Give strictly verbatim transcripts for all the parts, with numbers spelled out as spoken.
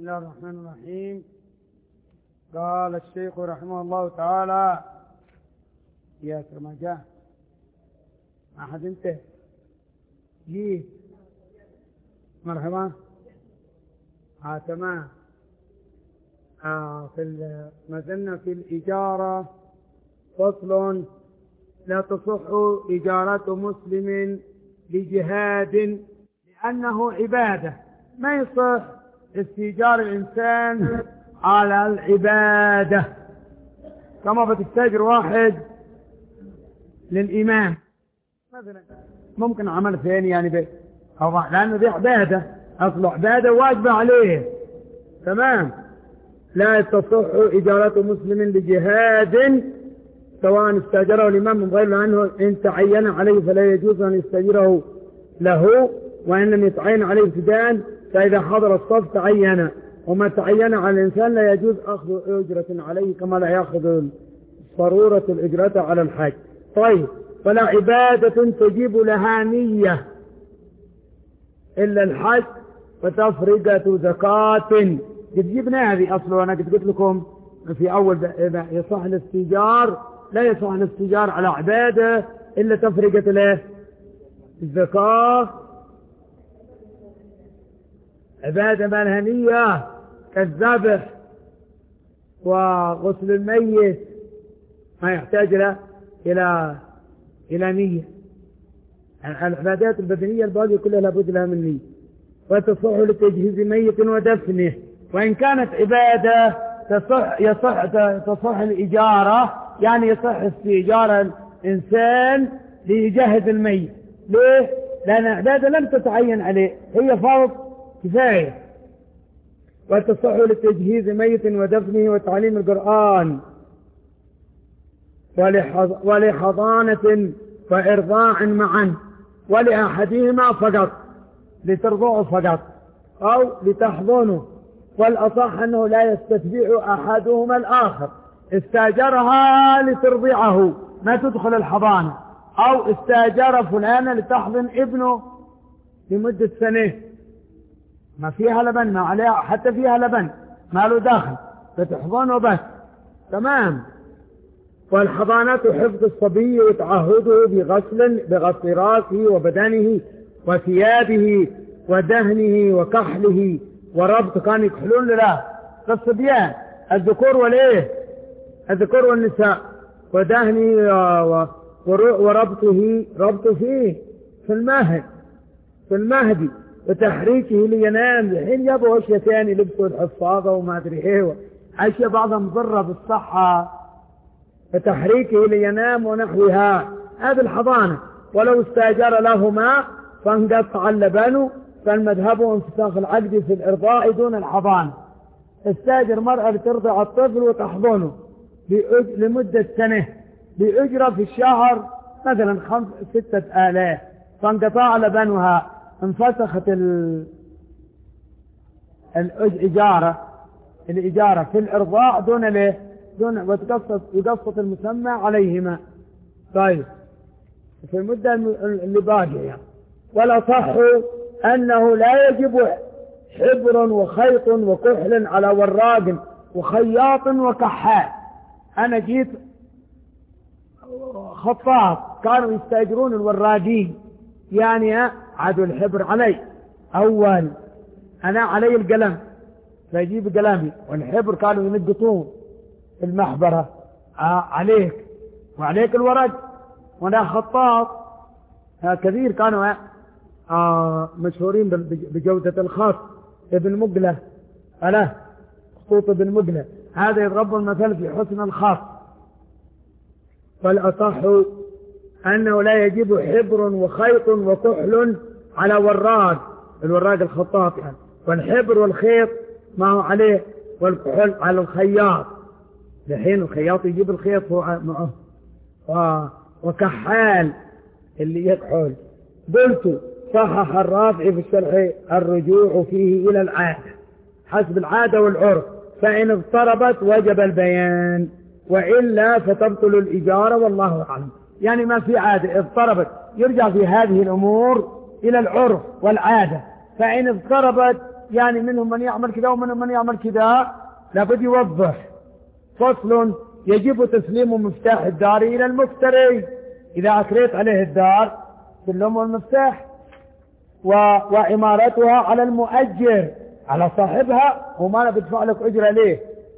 بسم الله الرحمن الرحيم. قال الشيخ رحمه الله تعالى: يا ما جاء ما حد انت جيت مرحبا. اه تمام. آه في ما زلنا في الإجارة. فصل: لا تصح إجارة مسلم لجهاد لأنه عبادة. ما يصح استئجار الإنسان على العبادة، كما بتستأجر واحد للإمام مثلا، ممكن عمل ثاني يعني به، لأنه دي عبادة، أصل عبادة واجبة عليه. تمام. لا تصح إجارة مسلم لجهاد سواء استأجره الإمام من غير عنه، إن تعين عليه فلا يجوز أن يستأجره له، وإن لم يتعين عليه ابتداء فإذا حضر الصف تعين، وما تعين على الإنسان لا يجوز أخذ أجرة عليه كما لا يأخذ ضرورة الأجرة على الحج. طيب، فلا عبادة تجيب لها نية إلا الحج وتفرقة زكاة. جبنا هذه أصله، أنا قلت لكم في أول إذا يصح الاستئجار، لا يصح الاستئجار على عبادة إلا تفرقة له الزكاة. عبادة مالهنية كالذبح وغسل الميت ما يحتاج له إلى إلى نية. العبادات البدنية الباقية كلها لابد لها من نية. وتصح لتجهيز ميت ودفنه، وإن كانت عبادة تصح يصح تصح الإجارة، يعني يصح استئجار الإنسان ليجهز الميت. ليه؟ لأن عبادة لم تتعين عليه، هي فرض كفاية. وتصح لتجهيز ميت ودفنه وتعليم القرآن ولحضانة وإرضاع معا، ولأحدهما فقط، لترضعه فقط أو لتحضنه. والأصح أنه لا يستتبع أحدهما الآخر، استاجرها لترضعه ما تدخل الحضانة، أو استاجر فلانة لتحضن ابنه لمدة سنة ما فيها لبن، ما عليها حتى فيها لبن ما له داخل، فتحضنه بس. تمام. والحضانة حفظ الصبي وتعهده بغسل بغسل راسه وبدنه وثيابه ودهنه وكحله وربط، كان يكحلون له الصبيان الذكور والايه الذكور والنساء، ودهنه وربطه ربطه فيه في المهد في المهدي وتحريكه لينام. الحين جابوا اشياء ثاني، لبسوا الحفاظه وما ادري ايه، اشياء بعضها مضره بالصحه، وتحريكه لينام ونحوها. هذه الحضانه. ولو استاجر لهما فانقطع اللبن فالمذهب انفساخ العقد في الارضاء دون الحضانه. استاجر مرأة لترضع الطفل وتحضنه لمدة سنة بأجرة في الشهر مثلا خمس ستة آلاف، فانقطاع لبنها انفسخت الإجارة الإجارة في الإرضاع دون له دون وتقسط يقسط المسمى عليهما. طيب، في المدة اللي باقية. والأصح أنه لا يجب حبر وخيط وكحل على وراق وخياط وكحال. أنا جيت خطاط كانوا يستأجرون الوراقين، يعني عادوا الحبر علي أول، أنا علي القلم فيجيب قلمي، والحبر كانوا ينقطون المحبرة آه عليك وعليك الورق. وأنا خطاط آه كثير كانوا آه مشهورين بجودة الخط، ابن مقلة ألا خطوط ابن مقلة، هذا يضرب المثل في حسن الخط. فالأصح أنه لا يجب حبر وخيط وكحل على وراق، الوراق الخطاط يعني، والحبر والخيط ما هو عليه، والكحل على الخياط. الحين الخياط يجيب الخيط معه وكحال اللي يكحل. قلت صحح الرافع في الشرح الرجوع فيه إلى العادة حسب العادة والعرف، فإن اضطربت وجب البيان، وإلا فتبطل الإجارة والله أعلم. يعني ما في عادة اضطربت، يرجع في هذه الأمور إلى العرف والعادة، فإن اضطربت يعني منهم من يعمل كذا ومنهم من يعمل كذا، لابد يوضح. فصل: يجب تسليم مفتاح الدار إلى المفتري. إذا أكريت عليه الدار سلموا المفتاح. و... وإمارتها على المؤجر، على صاحبها، وما أنا بدفع لك أجرة ليه.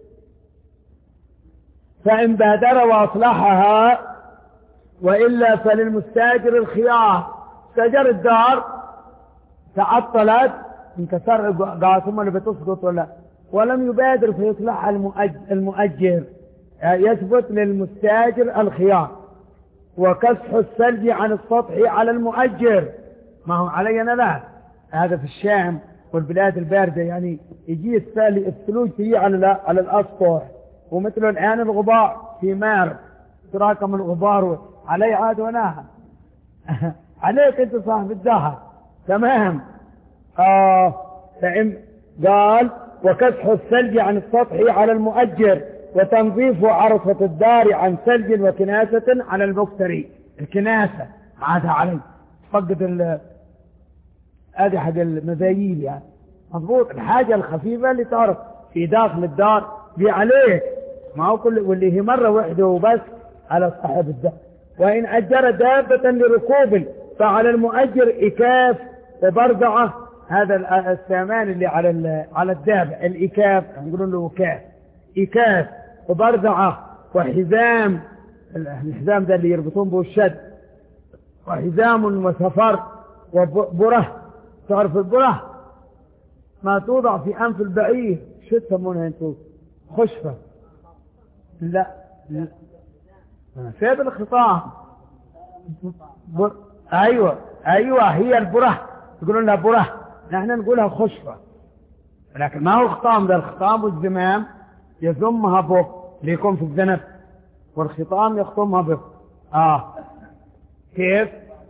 فإن بادر وأصلحها وإلا فللمستاجر الخيار. استاجر الدار تعطلت، انكسر قاسم اللي بتسقط ولا ولم يبادر فيصلحها المؤجر، يثبت للمستاجر الخيار. وكسح الثلج عن السطح على المؤجر، ما هو علينا لا، هذا في الشام والبلاد الباردة، يعني يجي الثلوج تجي على على الأسطح، ومثل الآن الغبار في مارس تراكم الغبار علي عاد وناها عليك أنت صاحب الدهر. تمام. آه فإن قال: وكسح الثلج عن السطح على المؤجر، وتنظيف عرفة الدار عن ثلج وكناسة على المفتري. الكناسة عادها علي تفقد ال هذه حق المزايل، يعني مضبوط الحاجة الخفيفة اللي تعرف في داخل الدار دي عليك، ما هو كل واللي هي مرة واحدة وبس على صاحب الدار. وإن أجر دابة لركوب فعلى المؤجر إكاف وبرزعة. هذا السامان اللي على على الدابة، الإكاف يقولون له وكاف، إكاف وبرزعة وحزام. الحزام ده اللي يربطون به الشد، وحزام وسفر وبره. تعرف البره ما توضع في أنف البعير، شو تسمونها انتم؟ خشفة؟ لا لا سيب الخطام. بر... ايوه ايوه هي البره، يقولون لها بره، نحن نقولها خشفة، لكن ما هو خطام. ده الخطام والزمام يزمها به ليكون في الذنب، والخطام يخطمها به. اه كيف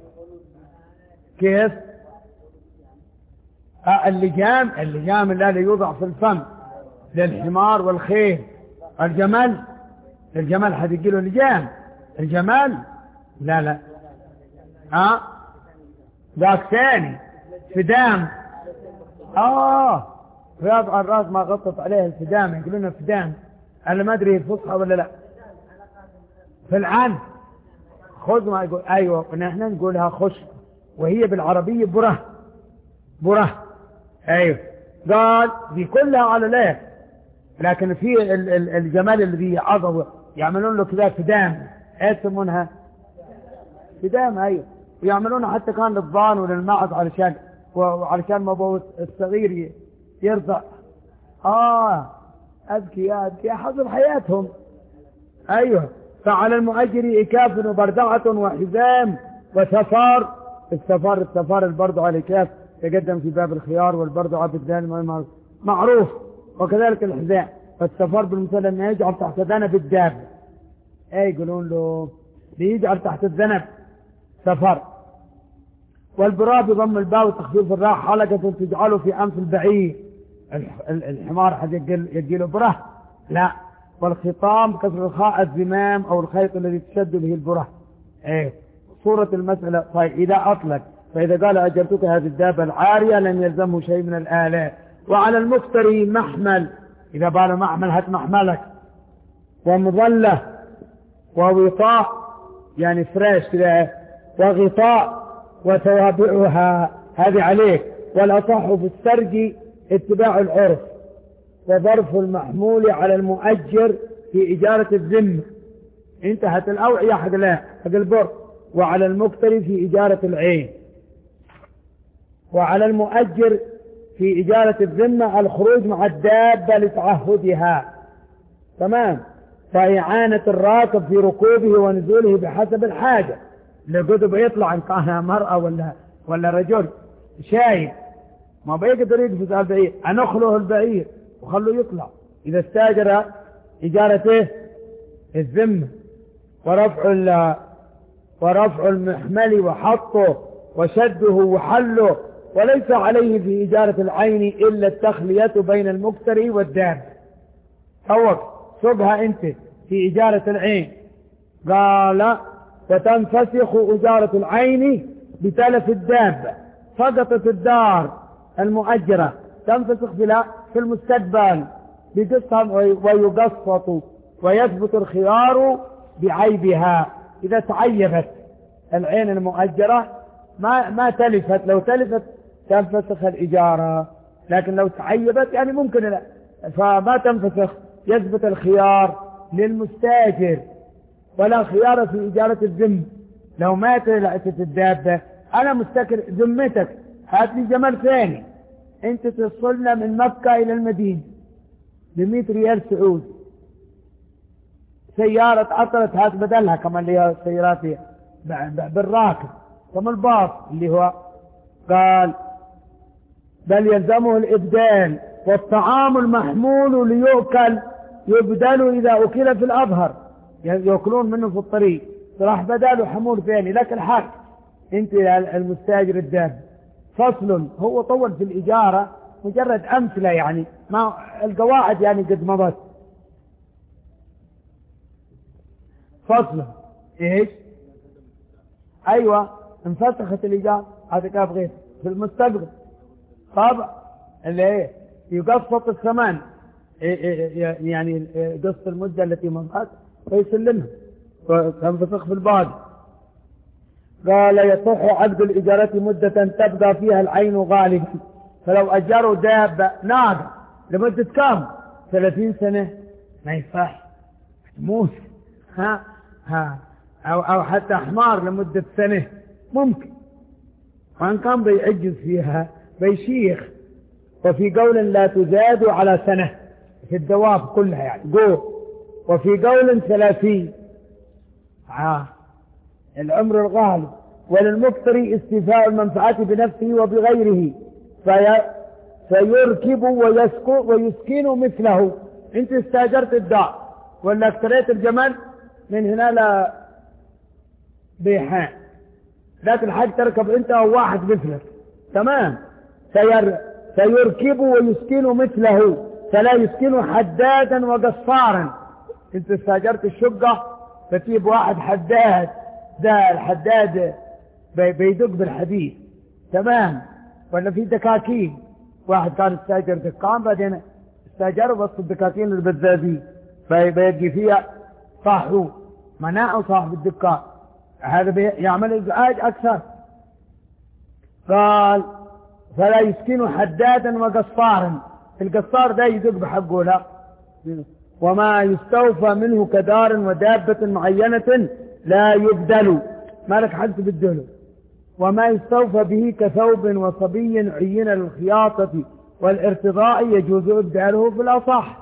كيف آه اللجام اللجام الذي يوضع في الفم للحمار والخيل. الجمل الجمل حد يجي له لجام. الجمال لا لا ها آه. ذاك ثاني فدام. اه رياض على الراس ما غطت عليه الفدام، يقولون فدام. انا ما ادري الفصحى ولا لا. في العن خذ ما يقول ايوه، ونحن نقولها خشب، وهي بالعربية بره بره. ايوه قال دي كلها على ليه، لكن في الجمال الذي عضو يعملون له كذا فدام، ايش يسمونها؟ فدام. ايوه ويعملونها حتى كان للضان وللمعز علشان وعلشان ما بو الصغير يرضع. اه اذكياء اذكياء حسب حياتهم. ايوه فعلى المؤجر إكاف وبردعة وحزام وسفار. السفار السفار البردعة الإكاف يقدم في باب الخيار، والبردعة بالدال معروف. وكذلك الحزام. فالسفار بالمثال أنه يجعل تحت ذنب الدابة. اي يقولون له بيجعل تحت الذنب سفر. والبراء بضم الباء وتخفيف الراء حلقة تجعله في أنف البعير. الحمار حد يجي له بره لا. والخطام كسر الخاء الزمام أو الخيط الذي تشد به البره. ايه صورة المسألة. طيب إذا أطلق، فإذا قال أجرتك هذه الدابة العارية لم يلزمه شيء من الآلاء. وعلى المفتري محمل، إذا بال محمل هات محملك، ومظلة ووطاء يعني فراش كذا، وغطاء وتوابعها هذه عليك. والأصح في السرج اتباع العرف، وظرف المحمول على المؤجر في إجارة الذمة. انتهت الأوعية حق لا حق البر. وعلى المقتري في إجارة العين. وعلى المؤجر في إجارة الذمة الخروج مع الدابة لتعهدها. تمام. فإعانة الراكب في ركوبه ونزوله بحسب الحاجة. لقد بيطلع إن كان مرأة ولا ولا رجل شايب ما بيقدر يقفز على البعير، أنخله البعير وخلوا يطلع. إذا استاجر إجارته الذمة ورفع ورفع المحمل وحطه وشده وحله. وليس عليه في إجارة العين إلا التخلية بين المقتري والدابة. توقف صبها أنت في إجارة العين. قال وتنفسخ إجارة العين بتلف الدابة. سقطت الدار المؤجرة تنفسخ في في المستقبل بقسط ويقسط ويثبت الخيار بعيبها. إذا تعيبت العين المؤجرة ما ما تلفت، لو تلفت تنفسخ الإجارة، لكن لو تعيبت يعني ممكن لا فما تنفسخ. يثبت الخيار للمستاجر ولا خيار في إجارة الذم. لو مات لأتت الدابة أنا مستكر ذمتك، هات لي جمل ثاني، أنت تصلنا من مكة إلى المدينة بمئة ريال سعودي، سيارة عطلت هات بدلها كما اللي هي السيارات بالراكب كما الباص اللي هو. قال بل يلزمه الإبدال، والطعام المحمول ليؤكل يبدل إذا أكل في الأظهر، يأكلون منه في الطريق راح بداله حمول ثاني لك الحق انت المستاجر الداب. فصل، هو طول في الإجارة مجرد أمثلة يعني ما القواعد يعني قد مضت. فصل ايش؟ ايوه انفسخت الإجارة، هذا كاف غير في المستقبل طبعا اللي ايه يقسط الثمن يعني قسط المدة التي مضت ويسلمها وتنفسخ في الباقي. قال يصح عقد الإجارة مدة تبقى فيها العين غالبا، فلو أجروا دابة ناقة لمدة كم؟ ثلاثين سنة ما يصح موس ها ها أو, أو حتى حمار لمدة سنة ممكن، وإن كان بيعجز فيها بيشيخ. وفي قول لا تزاد على سنة في الدواب كلها يعني جو، وفي قول ثلاثين آه. العمر الغالب. وللمقتري استيفاء المنفعة بنفسه وبغيره في فيركب ويسكن ويسكن مثله. انت استاجرت الدار ولا اشتريت الجمل من هنا لا بيحان، لكن حاج تركب انت او واحد مثلك تمام. سير سيركب ويسكن مثله فلا يسكن حدادا وقصارا. انت استاجرت الشقة فتجيب واحد حداد، ده الحداد بيدق بالحديد تمام، ولا في دكاكين، واحد كان استاجر دكان بعدين استاجره بس الدكاكين البزازين فيجي فيها صاحبه مناعه صاحب الدكان، هذا يعمل ازعاج اكثر. قال فلا يسكن حدادا وقصارا، القصار ده يدق بحقه لا. وما يستوفى منه كدار ودابة معينة لا يبدل، ما لك حد تبدله. وما يستوفى به كثوب وصبي عين للخياطة والارتضاء يجوز إبداله في الأصح.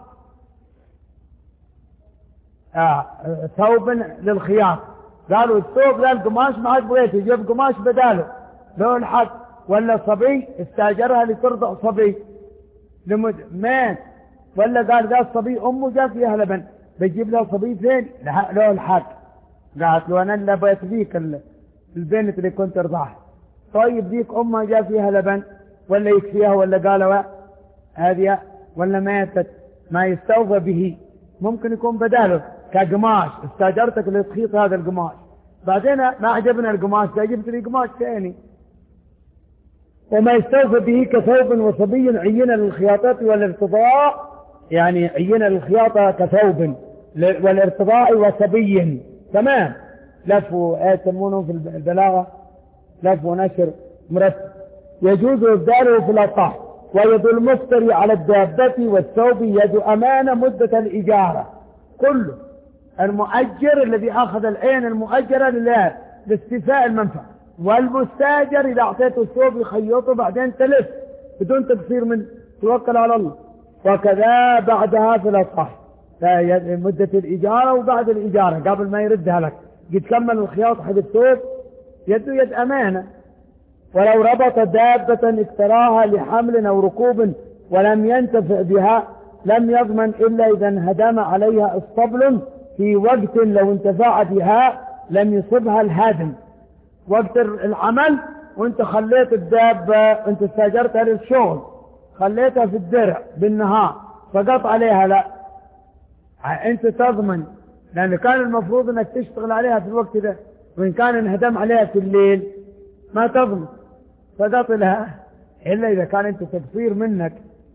آه ثوب للخياطة، قالوا الثوب لا القماش ما عاد بغيته يجيب قماش بداله له الحق. ولا صبي استاجرها لترضع صبي لمد مات، ولا قال ذا الصبي أمه جاء فيها لبن بيجيب له صبي ثاني له الحق. قالت له أنا اللي بيت ذيك البنت اللي كنت ترضعها، طيب ذيك أمها جاء فيها لبن ولا يكفيها، ولا قالوا هذه ولا ماتت ما يستوفى به ممكن يكون بداله كقماش، استاجرتك لتخيط هذا القماش بعدين ما عجبنا القماش ده جبت لي قماش ثاني. وما يستوفى به كثوب وصبي عين للخياطة والارتضاء، يعني عين للخياطة كثوب والارتضاء وصبي تمام. لفوا يسمونه في البلاغة لف ونشر مرتب. يجوز إبداله في الأصح. ويد المفتري على الدابة والثوب يد أمانة مدة الإجارة كله. المؤجر الذي أخذ العين المؤجرة لاستيفاء المنفعة، والمستاجر إذا أعطيته الثوب يخيطه بعدين تلف بدون تقصير من توكل على الله. وكذا بعدها في الأصح مدة الإجارة وبعد الإجارة قبل ما يردها لك قد كمل الخياط حق الثوب يده يد أمانة. ولو ربط دابة اكتراها لحمل أو ركوب ولم ينتفع بها لم يضمن إلا إذا انهدم عليها اسطبل في وقت لو انتفع بها لم يصبها الهادم. وقت العمل وانت خليت الدابة انت استاجرتها للشغل خليتها في الدرع بالنهار فقط عليها لا انت تضمن، لأن كان المفروض انك تشتغل عليها في الوقت ده، وإن كان انهدم عليها في الليل ما تضمن فقط لها إلا إذا كان انت تقصير منك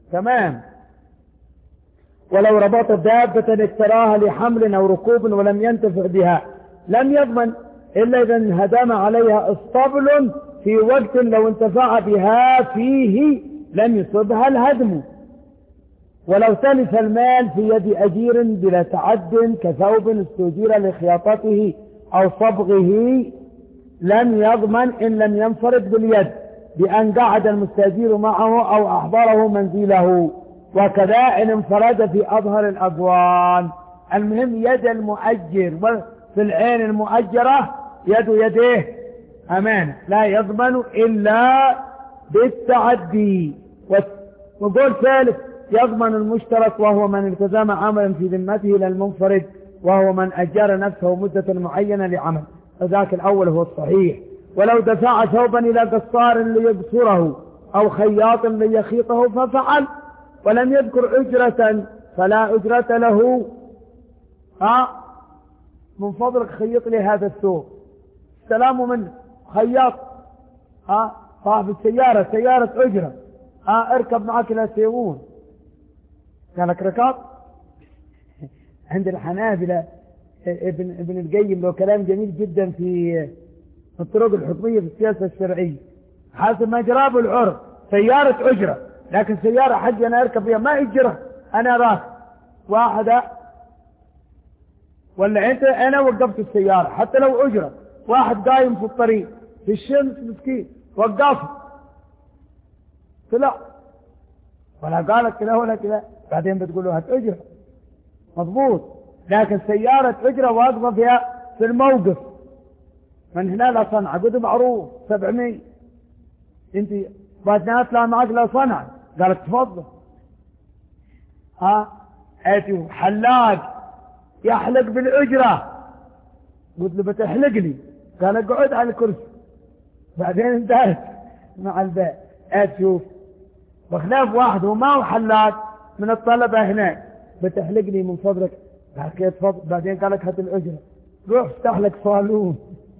تمام. ولو ربط دابة اكتراها لحمل أو ركوب ولم ينتفع بها لم يضمن إلا إذا انهدم عليها اسطبل في وقت لو انتفع بها فيه لم يصبها الهدم. ولو تلف المال في يد أجير بلا تعد كثوب استجير لخياطته أو صبغه لم يضمن إن لم ينفرد باليد بأن قعد المستأجير معه أو أحضره منزله، وكذا إن انفرد في أظهر الأبوان. المهم يد المؤجر في العين المؤجرة يد يديه أمانة لا يضمن إلا بالتعدي. وقول ثالث يضمن المشترك وهو من التزم عملا في ذمته إلى المنفرد وهو من أجر نفسه مدة معينة لعمل، فذاك الأول هو الصحيح. ولو دفع ثوبا إلى قصار ليبصره أو خياط ليخيطه ففعل ولم يذكر أجرة فلا أجرة له. ها من فضلك خيط لي هذا الثوب، سلام من خياط ها صاحب السيارة سيارة أجرة، ها اركب معك لا سيوون كانك ركاب. عند الحنابلة ابن ابن القيم له كلام جميل جدا في الطرق الحكمية في السياسة الشرعية. حسب ما جراب العرف سيارة أجرة، لكن سيارة حج أنا أركب فيها ما أجرة، أنا راكب واحدة ولا أنت أنا وقفت السيارة حتى لو أجرة، واحد قايم في الطريق في الشمس مسكين وقفت طلع ولا قالت كذا ولا كذا، بعدين بتقول له هات أجرة مضبوط. لكن سيارة أجرة واقفة فيها في الموقف من هنا لا صنع قد معروف سبعمية، انت بعد ما اطلع معك لا صنع قالت تفضل. ها اتي حلاق يحلق بالأجرة قلت له بتحلق لي قال اقعد على الكرسي، بعدين انتهت مع الباقي. اتشوف بخلاف واحد وما هو حلاق من الطلبة هناك بتحلق لي من فضلك حكيت فضل، بعدين قال لك هات الأجرة روح افتح لك صالون.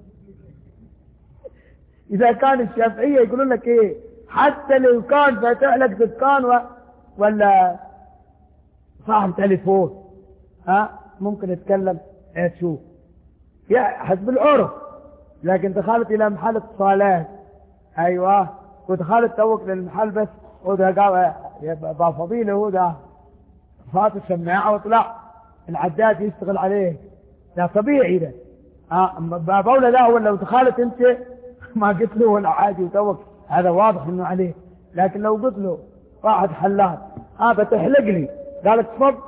إذا كان الشافعية يقولون لك إيه حتى لو كان فاتح لك دكان و... ولا صاحب تليفون ها ممكن يتكلم ايه تشوف يا حسب العرف. لكن دخلت إلى محل اتصالات أيوة ودخلت توك للمحل بس وده قال يبقى فضيلة وده فات السماعة وطلع العداد يشتغل عليه ده طبيعي ده. اه بقول ده ولا لو دخلت انت ما قلت له ولا عادي وتوك هذا واضح انه عليه. لكن لو قلت له واحد حلاق اه بتحلق لي قالت تفضل،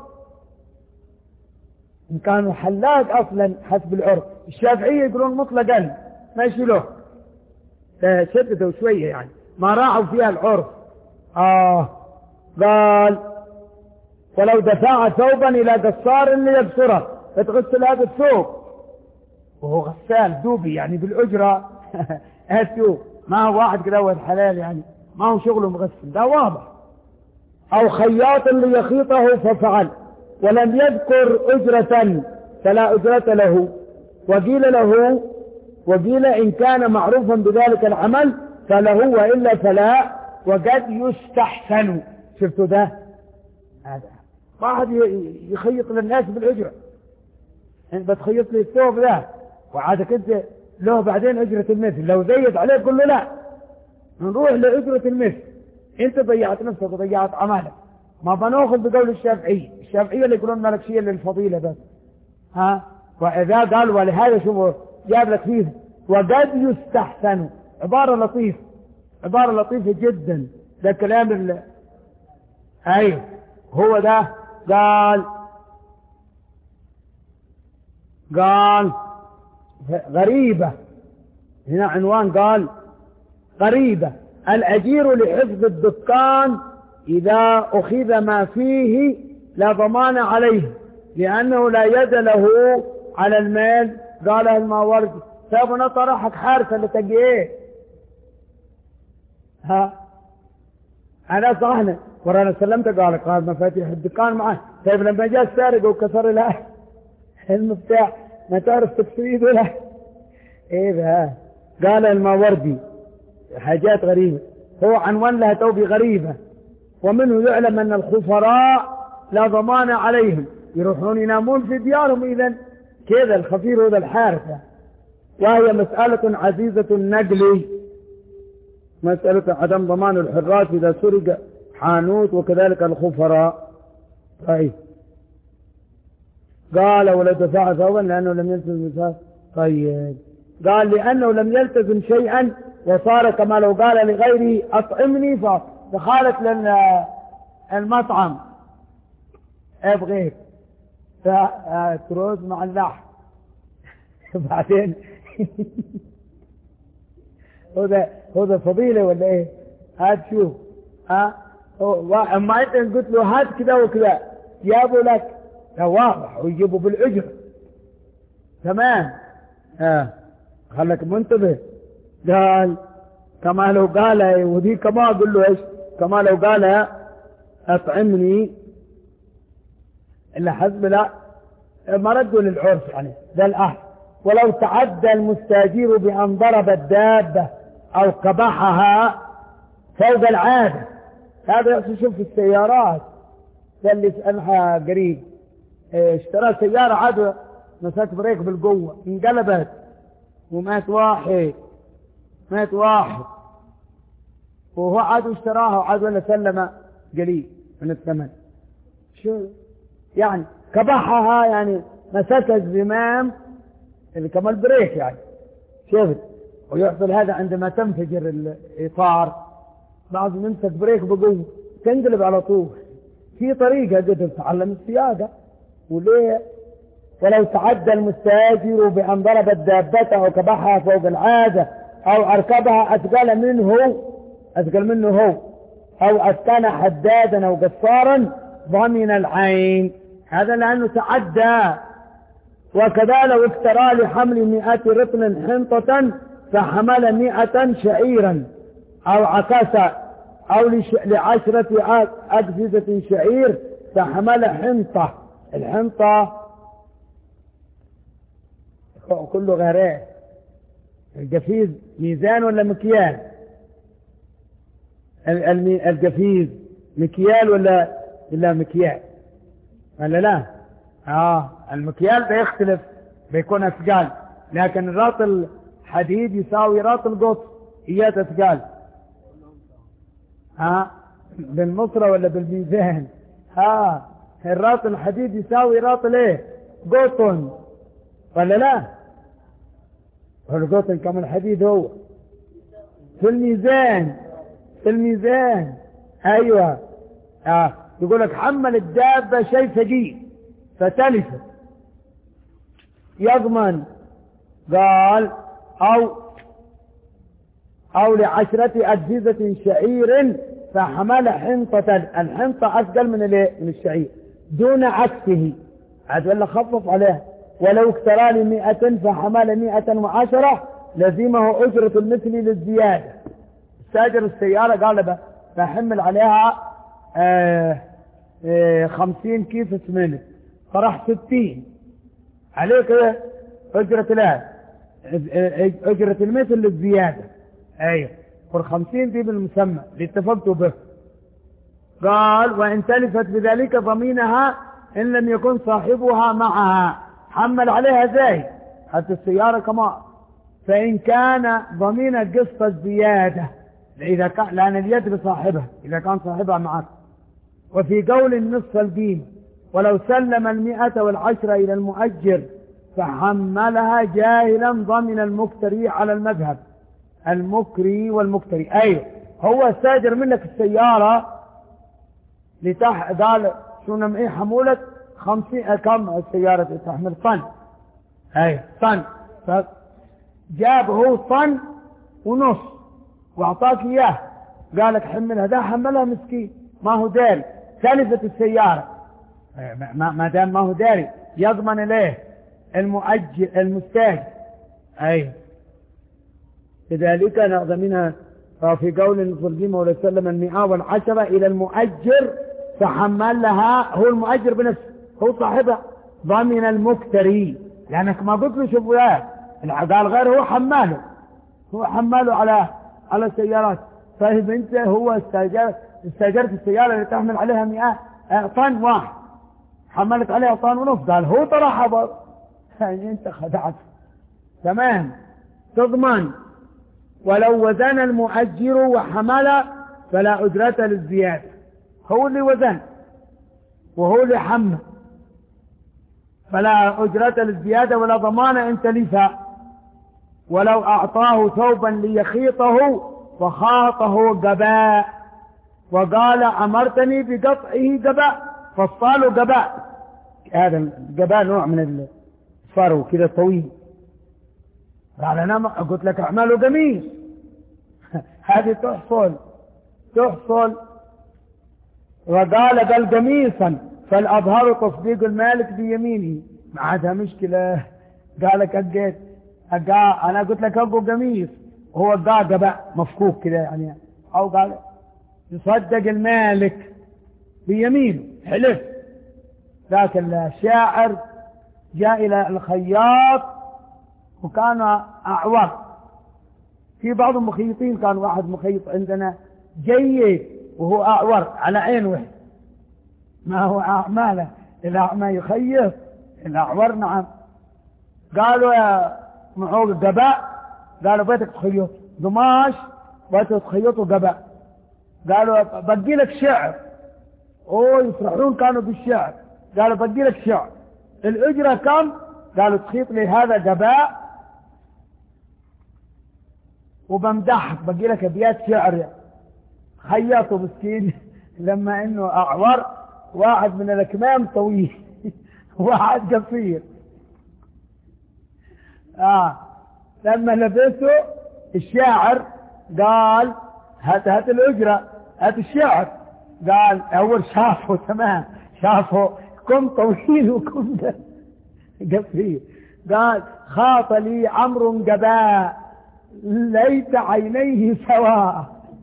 ان كانوا حلاق اصلا حسب العرف. الشافعية يقولون مطلقا ما يشيلوه شددوا شوية يعني ما راعوا فيها العرف. اه قال ولو دفع ثوبا الى قصار ليبصره فتغسل هذا الثوب وهو غسال دوبي يعني بالأجرة هاتوا ما هو واحد كده هو الحلال يعني ما هو شغله مغسل ده واضح. أو خياط ليخيطه ففعل ولم يذكر أجرة فلا أجرة له. وقيل له وقيل إن كان معروفا بذلك العمل فله وإلا فلا وقد يستحسن. شفتوا ده هذا واحد يخيط للناس بالأجرة انت بتخيط لي الثوب ده وعادك انت له بعدين أجرة المثل لو زيد عليه قل له لا نروح لأجرة المثل انت ضيعت نفسك وضيعت عمالك. ما بناخذ بقول الشافعي الشافعية اللي يقولون مالك شيء للفضيلة بس ها. وإذا قال ولهذا شوفوا جاب لك فيه وقد يستحسن عبارة لطيفة عبارة لطيفة جدا ده كلام ال... ايوه هو ده. قال قال غريبة هنا عنوان قال غريبة الأجير لحفظ الدكان إذا أخذ ما فيه لا ضمان عليه لأنه لا يد له على المال. قال الماوردي سابنا طرحك حارسة لتقيه ها أنا صحنا ورانا سلمت قال قال مفاتيح الدكان معه. طيب لما جاء السارق وكسر له المفتاح ما تعرف تكسريد ولا ايه ده. قال الماوردي حاجات غريبة هو عنوان لها توبي غريبة ومنه يعلم أن الخفراء لا ضمان عليهم، يروحون ينامون في ديارهم إذن كذا الخفير هذا الحارثة. وهي مسألة عزيزة النقل، مسألة عدم ضمان الحراس إذا سرق حانوت، وكذلك الخفراء. طيب قال ولا دفع ثوبا لأنه لم يلتزم المساس. طيب قال لأنه لم يلتزم شيئا وصار كما لو قال لغيره أطعمني، فدخلت لنا المطعم ابغيك تروز مع اللحم بعدين هذا هذا فضيلة ولا ايه؟ هات شوف ها اما انت قلت له هات كذا وكذا جابوا لك واضح ويجيبوا بالأجر. تمام ها خلك منتبه. قال كما لو قال، ودي كما اقول له ايش كما لو قال اطعمني الا حسب لا ما ردوا للعرف يعني ذا الأهل. ولو تعدى المستاجير بأن ضرب الدابة أو قبحها فوق العادة، هذا يقصد شوف في السيارات ده اللي يسألها قريب اشترى سيارة عاد مسات بريك بالقوة انقلبت ومات واحد مات واحد وهو عاد اشتراها وعاد ولا سلم قليل من الثمن. شو يعني كبحها يعني مسك الزمام اللي كمان بريك يعني شفت. ويحصل هذا عندما تنفجر الإطار بعض يمسك بريك بقوة تنقلب على طول. في طريقة قدر تعلم السيادة وليه. ولو تعدى المستاجر بأن ضرب الدابة أو كبحها فوق العادة أو أركبها أثقل منه أثقل منه هو أو أسكن حدادا أو قصارا ضمن العين، هذا لأنه تعدى. وكذا لو افترى لحمل مئة رطل حنطة فحمل مئة شعيرا أو عكس أو لعشرة أجهزة شعير فحمل حنطة. الحنطة كله غيره. القفيز ميزان ولا مكيال؟ القفيز مكيال ولا ولا مكيال ولا لا؟ اه المكيال ده يختلف بيكون اثقال، لكن الراط الحديد يساوي راط القط هي اثقال. ها آه. بالمصرة ولا بالميزان؟ ها آه. الراط الحديد يساوي راط الايه؟ قطن ولا لا؟ القطن كم الحديد هو في الميزان في الميزان ايوه. اه يقول لك حمل الدابة شيء ثقيل فتلفت يضمن. قال او او لعشرة اجهزة شعير فحمل حنطة. الحنطة اثقل من من الشعير دون عكسه، عاد ولا خفف عليها. ولو اكترى لمئة فحمل مئة وعشرة لزمه اجرة المثل للزيادة. استاجر السيارة قال بحمل عليها آه آه خمسين كيس سمنة فرح ستين عليك اجرة لا اجرة المثل للزيادة. ايوه والخمسين دي بالمسمى اللي اتفقتوا به. قال وان تلفت بذلك ضمينها ان لم يكن صاحبها معها، حمل عليها زي حتى السيارة كمان. فإن كان ضمين قسط الزيادة إذا كان لأن اليد بصاحبها إذا كان صاحبها معك. وفي قول النصف القيمة ولو سلم المئة والعشرة إلى المؤجر فحملها جاهلا ضمن المكتري على المذهب. المكري والمكتري أيوه هو استاجر منك السيارة لتح قال شو نمئي حمولة خمسين كم السيارة تحمل طن اي طن، فجاب هو طن ونص واعطاك اياه قال لك حملها، ده حملها مسكين ما هو داري تلفت السيارة ما دام ما هو داري يضمن ليه المؤجر المستاجر. اي لذلك نأخذ منها في قول القيمة ولا سلم المئة والعشرة إلى المؤجر فحمل لها هو المؤجر بنفسه هو صاحبها ضمن المكتري، لأنك ما قلت له شوفوا ياه قال غير هو حماله هو حماله على على السيارات. طيب انت هو استاجر استأجرت السيارة اللي تحمل عليها مئة طن واحد، حملت عليها طن ونص، قال هو طرحها برضه. يعني انت خدعت. تمام. تضمن ولو وزن المؤجر وحمل فلا أجرة للزيادة، هو اللي وزن وهو اللي حمل، فلا أجرة للزيادة ولا ضمان إن تلف. ولو أعطاه ثوبا ليخيطه فخاطه جباء وقال أمرتني بقطعه جباء، فصاله جباء. هذا الجباء نوع من الفرو كده طويل. قال أنا قلت لك أعمله قميص. هذه تحصل تحصل. وقال بل قميصا فالأظهر تصديق المالك بيمينه. ما عادها مشكلة. قال لك أجيت أجا أنا قلت لك أبو قميص، وهو قا جباء مفكوك كده يعني، أو قال يصدق المالك بيمينه حلف. لكن الشاعر جاء إلى الخياط وكان أعور. في بعض المخيطين كان واحد مخيط عندنا جيد وهو أعور على عين واحد، ما هو أعماله الأعمى يخيط الأعور. نعم. قالوا يا معوق جباء، قالوا بيتك تخيط قماش بيتك تخيطه جباء. قالوا بدي لك شعر. اوه يفرحون كانوا بالشعر. قالوا بدي لك شعر، الأجرة كم؟ قالوا تخيط لي هذا جباء وبمدحك بدي لك أبيات شعر. خيطوا مسكين لما انه أعور، واحد من الأكمام طويل واحد قصير. آه. لما لبسه الشاعر قال هات هات الأجرة هات الشعر. قال أول شافه تمام، شافه كم طويل وكم قصير. قال خاط لي عمرو جباء ليت عينيه سواء.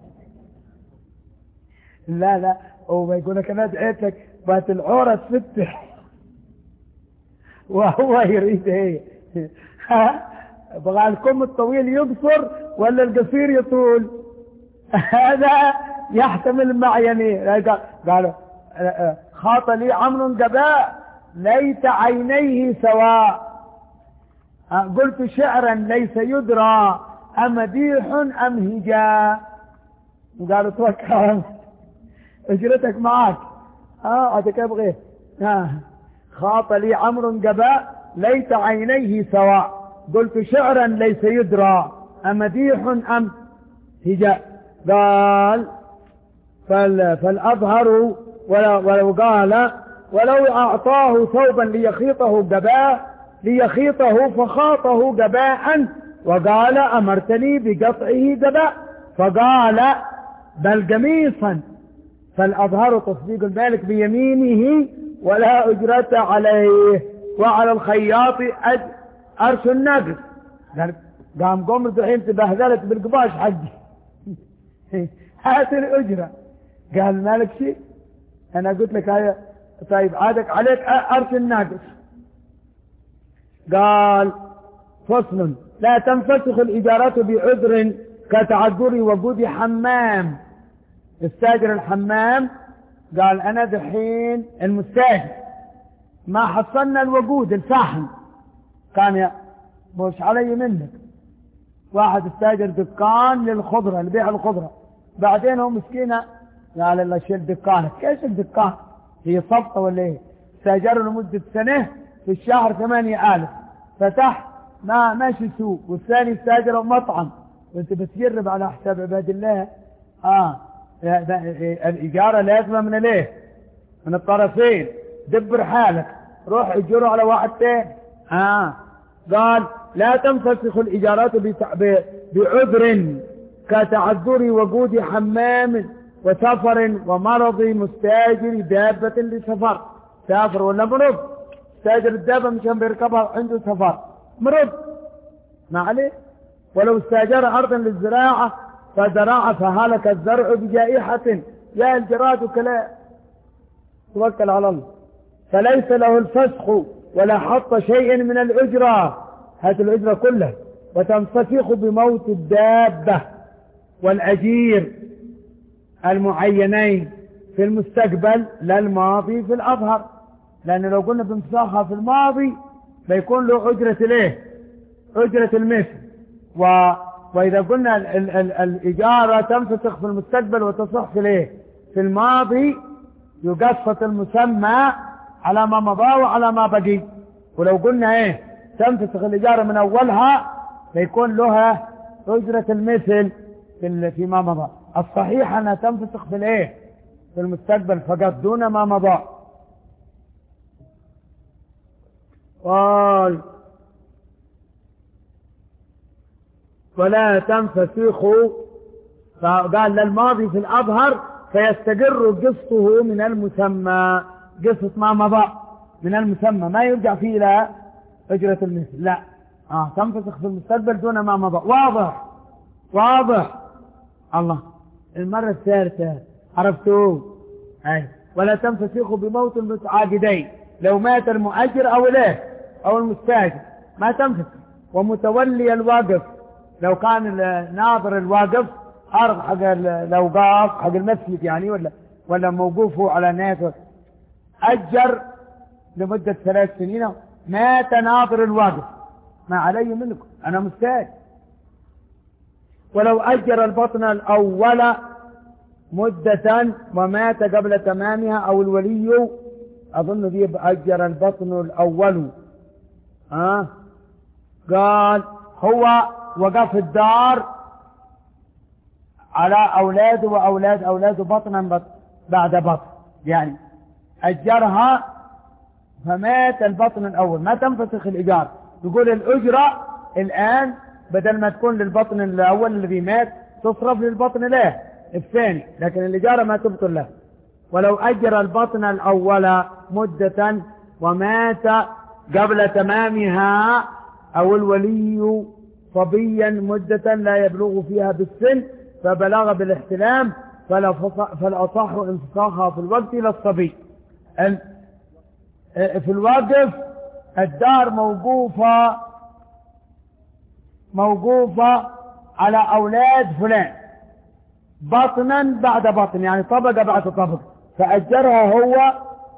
لا لا هو يقول لك أنا دعيتك بات العورة تفتح وهو يريد ايه؟ بغى الكم الطويل يقصر ولا القصير يطول؟ هذا يحتمل المعينين. قالوا خاط لي عمرو جباء ليت عينيه سواء. قلت شعرا ليس يدرى أمديح أم هجاء. قالوا توكل اجرتك معاك. اه عادك ابغي. آه. خاط لي عمرو جباء ليت عينيه سواء. قلت شعرا ليس يدرى أمديح أم هجاء. قال فال فالأظهر ولو قال ولو أعطاه ثوبا ليخيطه جباء ليخيطه فخاطه جباء وقال أمرتني بقطعه جباء، فقال بل قميصا فالأظهر تصديق المالك بيمينه ولا أجرة عليه وعلى الخياط أرش النقص. قام قوم الحين تبهذلت بالقباش حقي هات الأجرة. قال مالك شيء؟ أنا قلت لك هاي طيب عادك عليك أرش الناقص. قال فصل لا تنفسخ الإجارات بعذر كتعذر وجود حمام. استاجر الحمام قال أنا دحين المستاجر ما حصلنا الوجود الفحم، كان مش علي منك. واحد استاجر دكان للخضرة لبيع الخضرة، بعدين هو مسكينة قال الله شيل دكانك. ايش الدكان؟ هي صفقة ولا ايه؟ استاجر لمدة سنة في الشهر ثمانية آلاف، فتح ما ماشي سوق. والثاني استاجر مطعم وانت بتجرب على حساب عباد الله. اه الإجارة لازمة من ليه؟ من الطرفين. دبر حالك روح اجره على واحد تاني. آه. قال لا تنفسخ الإجارات بعذر كتعذر وجود حمام وسفر ومرض مستاجر دابة لسفر. سافر ولا مرض؟ استاجر الدابة مشان بيركبها عنده سفر مرض ما عليه. ولو استاجر أرضا للزراعة فزرع فهلك الزرع بجائحة يا الجراد كلا توكل على الله فليس له الفسخ ولا حط شيء من الأجرة. هذه الأجرة كلها وتنفسخ بموت الدابة والأجير. المعينين في المستقبل لا الماضي في الأظهر، لأن لو قلنا بانفساخها في الماضي بيكون له أجرة الايه؟ أجرة المثل. و... وإذا قلنا ال... ال... ال... الإجارة تنفسخ في المستقبل وتصح في الايه؟ في الماضي، يقسط المسمى على ما مضى وعلى ما بقي. ولو قلنا ايه؟ تنفسخ الإجارة من أولها بيكون لها أجرة المثل في ال... فيما مضى. الصحيح أنها تنفسخ في الايه؟ في المستقبل فقط دون ما مضى. قال ولا تنفسخ، فقال للماضي في الأظهر فيستقر قسطه من المسمى، قسط ما مضى من المسمى ما يرجع فيه إلى أجرة المثل، لا آه تنفسخ في المستقبل دون ما مضى. واضح واضح الله. المرة الثالثة عرفتوه؟ أي ولا تنفسخ بموت المتعاقدين، لو مات المؤجر أو الايه أو المستاجر ما تنفسخ. ومتولي الواقف، لو كان ناظر الواقف أرض حق الأوقاف حق المسجد يعني ولا ولا موقوفه على ناس أجر لمدة ثلاث سنين، مات ناظر الواقف ما علي منكم أنا مستاجر. ولو أجر البطن الأول مدة ومات قبل تمامها أو الولي، أظن ذي أجر البطن الأول أه؟ قال هو وقف الدار على أولاده وأولاد أولاده بطنا بطن بعد بطن، يعني أجرها فمات البطن الأول ما تنفسخ الإيجار. تقول الأجرة الآن بدل ما تكون للبطن الأول الذي مات تصرف للبطن له الثاني، لكن الإجارة ما تبطل له. ولو أجر البطن الأول مدة ومات قبل تمامها أو الولي صبيا مدة لا يبلغ فيها بالسن فبلغ بالاحتلام فالأصح انفساخها في الوقت للصبي. في الواقف الدار موقوفة موقوفة على أولاد فلان بطنا بعد بطن، يعني طبقة بعد طبقة، فأجرها هو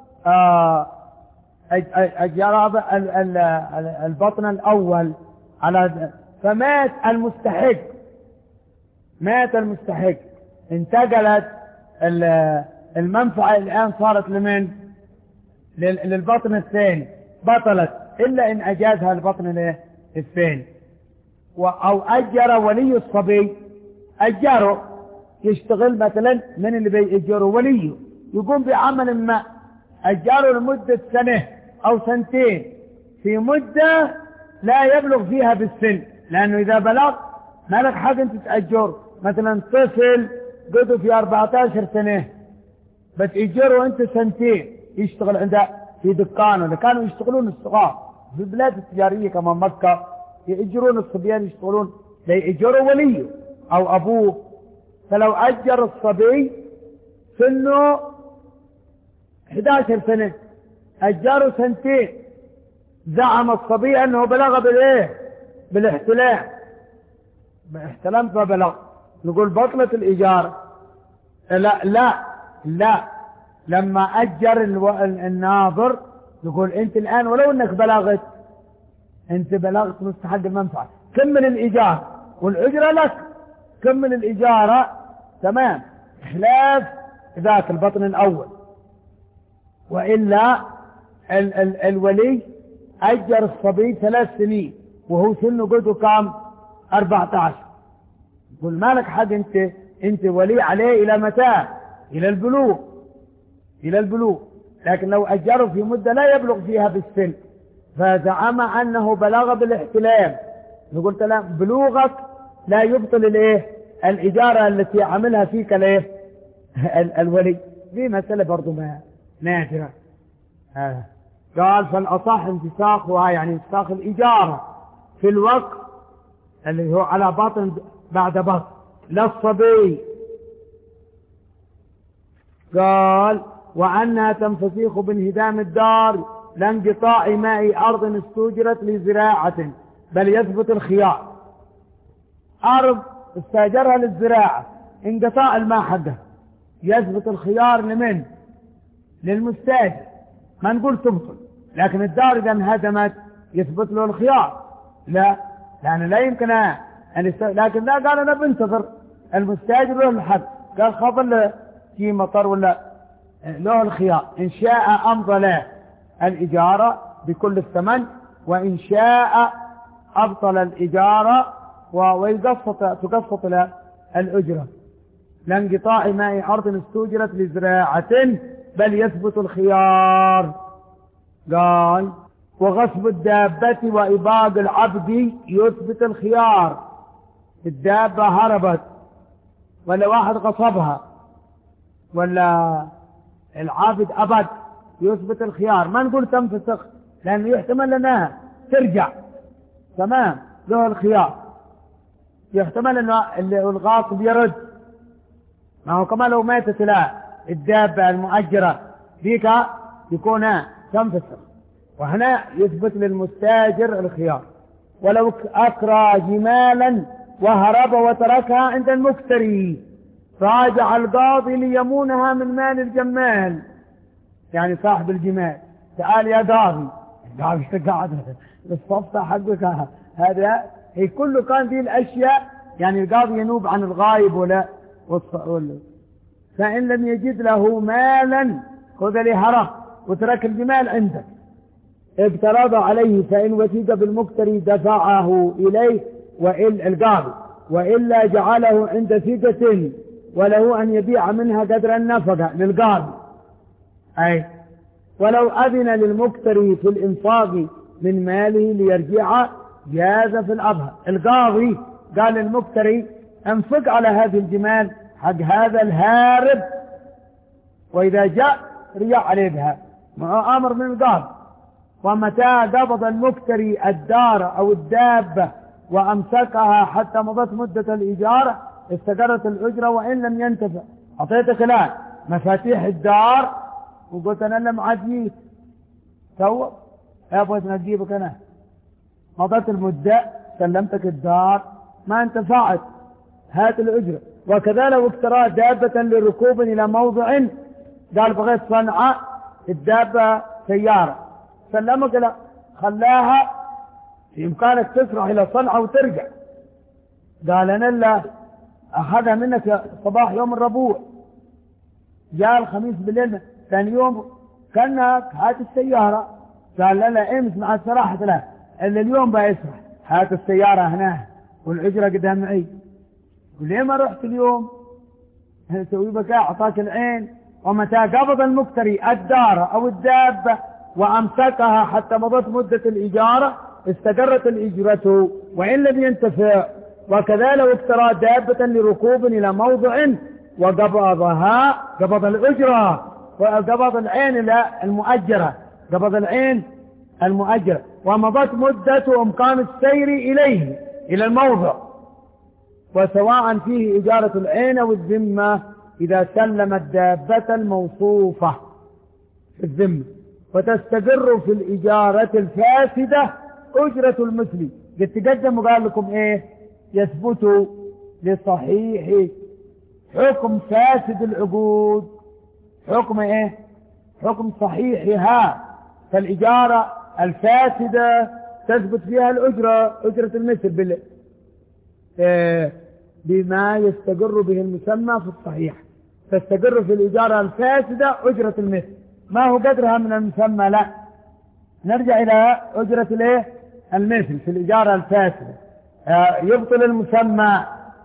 أجر البطن الأول على، فمات المستحق مات المستحق انتقلت المنفعة الآن صارت لمن؟ للبطن الثاني، بطلت إلا إن أجازها البطن الثاني. أو أجر ولي الصبي، أجره يشتغل مثلا من اللي بيأجره وليه يقوم بعمل ما، أجره لمدة سنة أو سنتين في مدة لا يبلغ فيها بالسن، لأنه إذا بلغ ما لك حق أنت تأجر. مثلا طفل قده في أربعة عشر سنة بتأجره أنت سنتين يشتغل عنده في دكانه، اللي كانوا يشتغلون الصغار في البلاد التجارية كما مكة يأجرون الصبيان يشتغلون، لا يأجروا وليه أو أبوه. فلو أجر الصبي سنه أحد عشر سنة أجره سنتين، زعم الصبي أنه بلغ بالإيه؟ بالاحتلام، باحتلام فبلغ، نقول بطلة الإجارة. لا لا لا لما أجر الناظر نقول أنت الآن ولو أنك بلغت أنت بلغت مستحق المنفعة كمل الإجارة والأجرة لك، كمل الإجارة تمام، خلاف ذاك البطن الأول. وإلا ال ال الولي أجر الصبي ثلاث سنين وهو سنه قده كام؟ أربعة عشر، يقول ما لك حق أنت أنت ولي عليه إلى متى؟ إلى البلوغ إلى البلوغ. لكن لو أجره في مدة لا يبلغ فيها بالسن فزعم أنه بلغ بالاحتلام، نقول لا، بلوغك لا يبطل الايه؟ الإجارة التي عملها فيك الايه؟ الولي. دي مسألة برضو ما نادرة. آه. قال فالأصح انفساخها، يعني انفساخ الإجارة في الوقت اللي هو على بطن بعد بطن للصبي. قال وعنها تنفسيخ بانهدام الدار لانقطاع ماء أرض استوجرت لزراعة، بل يثبت الخيار. أرض استاجرها للزراعة انقطاع الماء حقها يثبت الخيار لمن؟ للمستاجر، ما نقول تبطل، لكن الدار إذا انهدمت يثبت له الخيار، لا، لأن لا يمكن أن يست... لكن لا، قال أنا بنتظر المستاجر له الحق، قال خاطر في مطر ولا له الخيار، إن شاء أمضى له الإجارة بكل الثمن، وإن شاء أبطل الإجارة ويقسط تقسط له الأجرة، لانقطاع ماء أرض استوجرت لزراعة، بل يثبت الخيار. قال وغصب الدابة وإباق العبد يثبت الخيار، الدابة هربت ولا واحد غصبها ولا العابد أبد، يثبت الخيار، ما نقول تنفسخ لأنه يحتمل أنها ترجع، تمام، له الخيار، يحتمل أنه الغاصب يرد، ما هو كما لو ماتت لا الدابة المؤجرة ذيك يكون تنفسخ، وهنا يثبت للمستاجر الخيار. ولو أكرى جمالا وهرب وتركها عند المكتري، راجع القاضي ليمونها من مال الجمال، يعني صاحب الجمال، تعال يا قاضي، قاضي قاعد الصفة حقك هذا، هي كله كان ذي الأشياء، يعني القاضي ينوب عن الغايب ولا ولا فإن لم يجد له مالا خذ لي هرب وترك الجمال عندك، افترض عليه، فإن وثيق بالمكتري دفعه إليه وإلا القاضي، وإلا جعله عند ثقة وله أن يبيع منها قدر النفقة للقاضي. أي ولو أذن للمكتري في الإنفاق من ماله ليرجع جاز في الأظهر، القاضي قال للمكتري انفق على هذه الجمال حق هذا الهارب، وإذا جاء رجع عليه بها، مع أمر من القاضي. ومتى قبض المكتري الدار أو الدابة وأمسكها حتى مضت مدة الإجارة استقرت الأجرة وإن لم ينتفع. أعطيتك الآن مفاتيح الدار وقلت أنا لم عجيت سوى أبغى تنجيبك أنا، مضت المدة سلمتك الدار ما انتفعت، هات الأجرة. وكذا لو اقترى دابة للركوب إلى موضع، قال بغيت صنعاء الدابة سيارة، سلمك لا، خلاها في إمكانك تسرح إلى صنعاء وترجع، قال أنا لا، أخذها منك صباح يوم الربوع، جاء الخميس بالليل ثاني يوم كأنك هات السيارة، قال لا لا امس مع الصراحة لا، إلا اليوم بيسرح، هات السيارة هنا والأجرة قدام معي، وليه ما رحت اليوم؟ سوي بك أعطاك العين. ومتى قبض المكتري الدار أو الدابة وأمسكها حتى مضت مدة الإجارة استقرت الإجرة وإن لم ينتفع. وكذا لو اقترى دابة لركوب إلى موضع وقبضها، قبض الأجرة وقبض العين لا المؤجرة، قبض العين المؤجرة ومضت مدة إمكان السير إليه إلى الموضع، وسواء فيه إجارة العين والذمة إذا سلم الدابة الموصوفة في الذمة، وتستقر في الإجارة الفاسدة أجرة المثل. قد تقدم وقال لكم إيه؟ يثبت لصحيح حكم فاسد العقود حكم إيه؟ حكم صحيحها، فالإجارة الفاسدة تثبت فيها الأجرة، أجرة المثل بال إيه بما يستقر به المسمى في الصحيح، تستقر في الإجارة الفاسدة أجرة المثل، ما هو قدرها من المسمى، لا، نرجع إلى أجرة الايه المثل في الإجارة الفاسدة، يبطل المسمى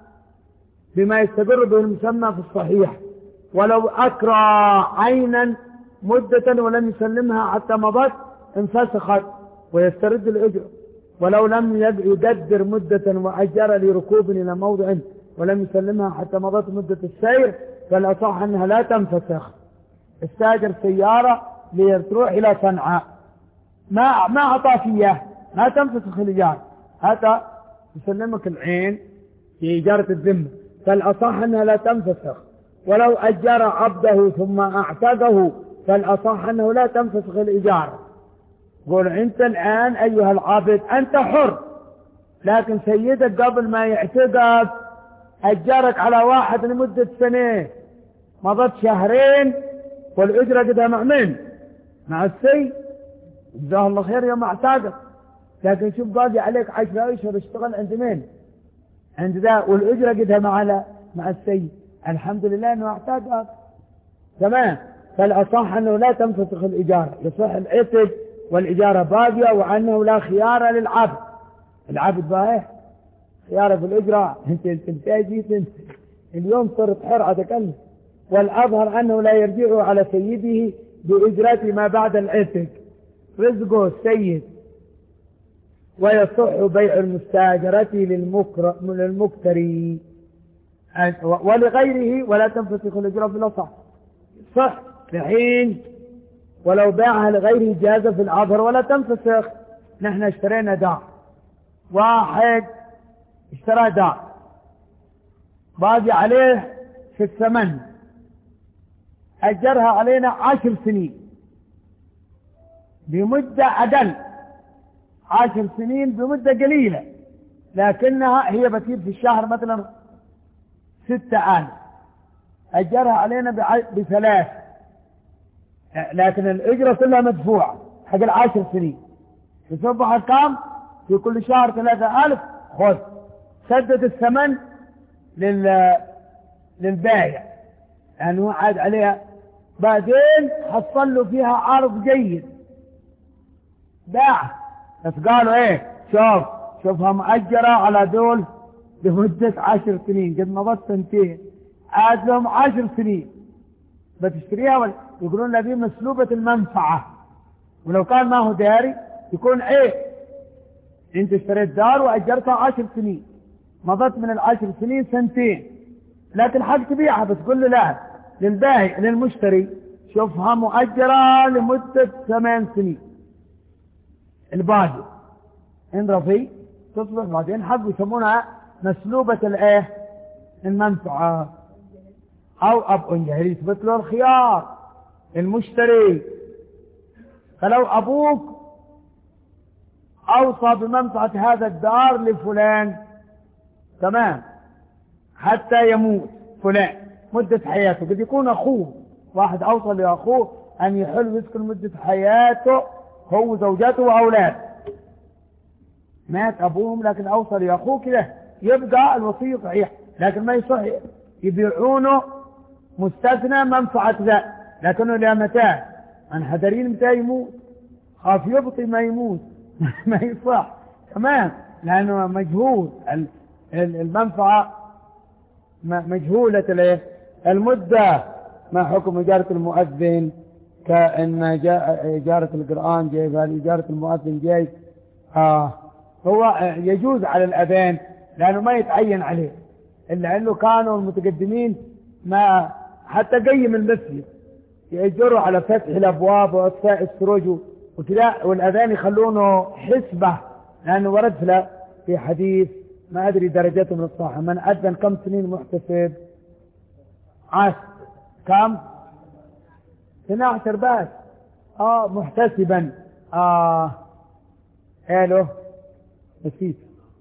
بما يستقر به المسمى في الصحيح. ولو أكرى عينا مدة ولم يسلمها حتى مضت انفسخت ويسترد الأجرة. ولو لم يقدر مدة وأجر لركوب إلى موضع ولم يسلمها حتى مضت مدة السير فالأصح أنها لا تنفسخ. استاجر سيارة لتروح إلى صنعاء، ما ما أعطى فيها، ما تنفسخ الإجارة، هذا يسلمك العين في إجارة الذمة، فالأصح أنها لا تنفسخ. ولو أجر عبده ثم أعتقه فالأصح أنه لا تنفسخ الإجارة. قول أنت الآن أيها العبد أنت حر، لكن سيدك قبل ما يعتقك أجرك على واحد لمدة سنة مضت شهرين والأجرة قدها مع من؟ مع السيد، جزاه الله خير يوم اعتادك. لكن شوف قاضي عليك عشرة أشهر اشتغل عند مين؟ عند ذا، والأجرة قدها مع مع السيد. الحمد لله أنه اعتادك. تمام. فالأصح أنه لا تنفسخ الإجارة، يصح العتق والإجارة باقية، وأنه لا خيار للعبد. العبد باهي خيار في الإجرة. انت انت جيت انت اليوم صرت حر أتكلم. والأظهر أنه لا يرجع على سيده بإجرة ما بعد العتق، رزقه السيد. ويصح بيع المستاجرة للمكتري ولغيره، ولا تنفسخ الإجرة في الأصح. صح الحين ولو باعها لغيره جاز في الأظهر ولا تنفسخ. نحن اشترينا دار، واحد اشترى دار باقي عليه في الثمن، أجرها علينا عشر سنين بمدة أقل، عشر سنين بمدة قليلة، لكنها هي بتصير في الشهر مثلا ستة آلاف، أجرها علينا بثلاث، لكن الأجرة كلها مدفوعة حق العشر سنين. تصبح كام؟ في كل شهر ثلاثة آلاف. خذ سدد الثمن لل للبائع يعني هو عاد عليها، بعدين حصل له فيها عرض جيد باع، بس قالوا ايه شوف شوفها مؤجرة على دول لمدة عشر سنين، قد مضت سنتين، عاد لهم عشر سنين بتشتريها ولا يقولون هذه مسلوبة المنفعة. ولو كان ما هو داري يكون ايه، انت اشتريت دار واجرتها عشر سنين، مضت من العشر سنين سنتين، لكن حق تبيعها، بس قل له لا للبائع للمشتري شوفها مؤجرة لمدة ثمان سنين، الباقي ان رفي تصبح بعدين حق، يسمونها مسلوبة الايه المنفعة. او اب جاهل يثبت له الخيار المشتري. فلو ابوك اوصى بمنفعة هذا الدار لفلان، تمام، حتى يموت فلان مدة حياته، قد يكون اخوه، واحد اوصى لاخوه ان يحل يسكن مدة حياته هو وزوجته واولاده، مات ابوهم لكن اوصى لاخوه كده، يبقى الوصية صحيح، لكن ما يصح يبيعونه مستثنى منفعة ذا، لكنه لا متى عن حذرين متى يموت، خاف يبطي ما يموت ما يصح. تمام، لأنه مجهول المنفعة مجهولة له المدة. ما حكم إجارة المؤذن؟ كأن جاء إجارة القرآن جاي، إجارة المؤذن جاي. آه هو يجوز على الأذان لأنه ما يتعين عليه، إلا أنه كانوا المتقدمين ما حتى قيم المسجد يأجروا على فتح الأبواب وإطفاء السروج وكذا، والأذان يخلونه حسبة، لأنه ورد في حديث ما أدري درجته من الصحة، من أذن كم سنين محتسب؟ عشر. كم؟ اثنا عشر بس. آه محتسبا. آه قالوا نسيت،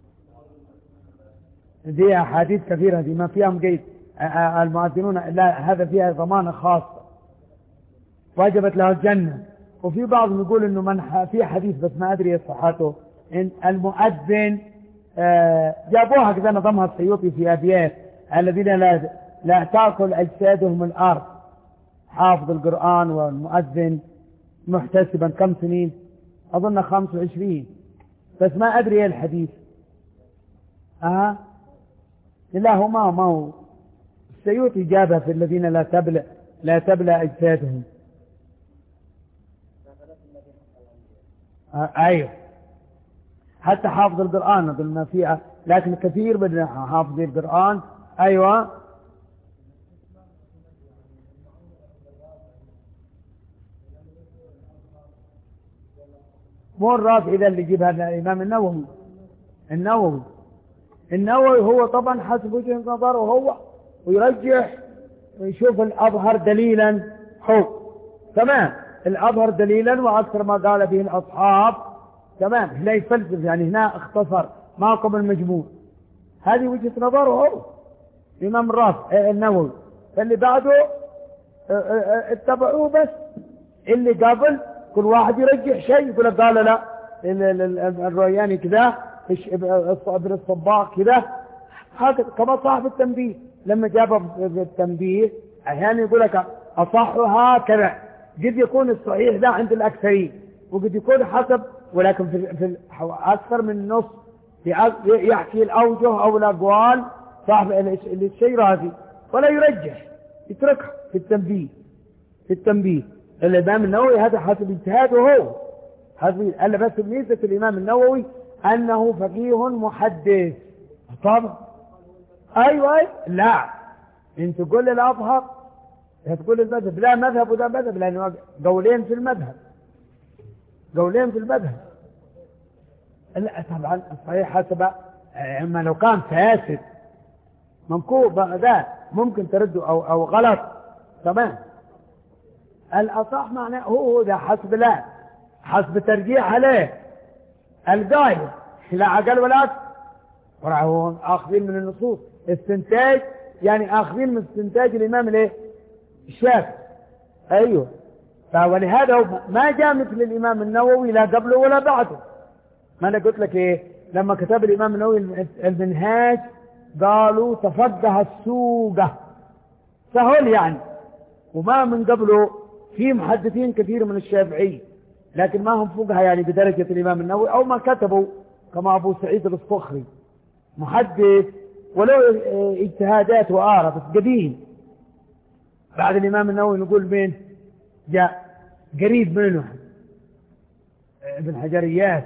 دي أحاديث كثيرة دي ما فيها مقيد. المؤذنون لا، هذا فيها ضمانة خاصة وجبت له الجنة. وفي بعضهم يقول انه من في حديث بس ما ادري صحته، ان المؤذن جابوها كذا نظمها السيوطي في ابيات، الذين لا لا تاكل اجسادهم الارض، حافظ القرآن والمؤذن محتسبا كم سنين؟ اظن خمس وعشرين، بس ما ادري ايه الحديث. اه لا هو ما ما هو السيوطي جابها في الذين لا تبلى لا تبلى اجسادهم. آه ايوه، حتى حافظ القرآن اظن ما فيها، لكن كثير من حافظي القرآن ايوه مو الرافع اذا اللي يجيبها الامام النووي. النووي النووي هو طبعا حسب وجه نظره هو، ويرجح ويشوف الأظهر دليلا هو. تمام، الأظهر دليلا وأكثر ما قال به الأصحاب. تمام، لا يفلسف، يعني هنا اختصر ما قبل المجموع، هذه وجهة نظره هو الإمام الرافع النووي. فاللي بعده اتبعوه بس. اللي قبل كل واحد يرجح شيء، يقول لك قال لا الرياني كذا، ابن الصباغ كذا، هكذا. كما صاحب التنبيه لما جاب التنبيه احيانا يقول لك اصح هكذا، قد يكون الصحيح ده عند الاكثرين وقد يكون حسب، ولكن في, في اكثر من نص يحكي الاوجه او الاقوال صاحب الشيرازي ولا يرجح، يتركها في التنبيه. في التنبيه الامام النووي هذا حسب اجتهاده هو، حسب قال بس ميزه الامام النووي انه فقيه محدث. طبعا ايوه ايوه لا انت تقول لي الاظهر تقول المذهب لا مذهب وده مذهب، لانه قولين في المذهب، قولين في المذهب. لا طبعا الصحيح حسب، اما لو كان فاسد منكوب ده ممكن ترده او او غلط تمام. الاصح معناه هو ده حسب، لا حسب ترجيح عليه القائل لا عقل ولا اكثر، وراهم اخذين من النصوص استنتاج، يعني اخذين من استنتاج الامام الايه الشافعي. ايوه فولهذا ما جاء مثل الامام النووي لا قبله ولا بعده. ما انا قلت لك ايه لما كتب الامام النووي المنهاج قالوا تفقه السوق سهل يعني، وما من قبله في محدثين كثير من الشافعي لكن ما هم فقهاء يعني بدرجة الامام النووي، او ما كتبوا كما ابو سعيد الصخري محدث ولو اجتهادات وآراء بس قديم. بعد الامام النووي نقول مين جاء قريب منه ابن حجريات،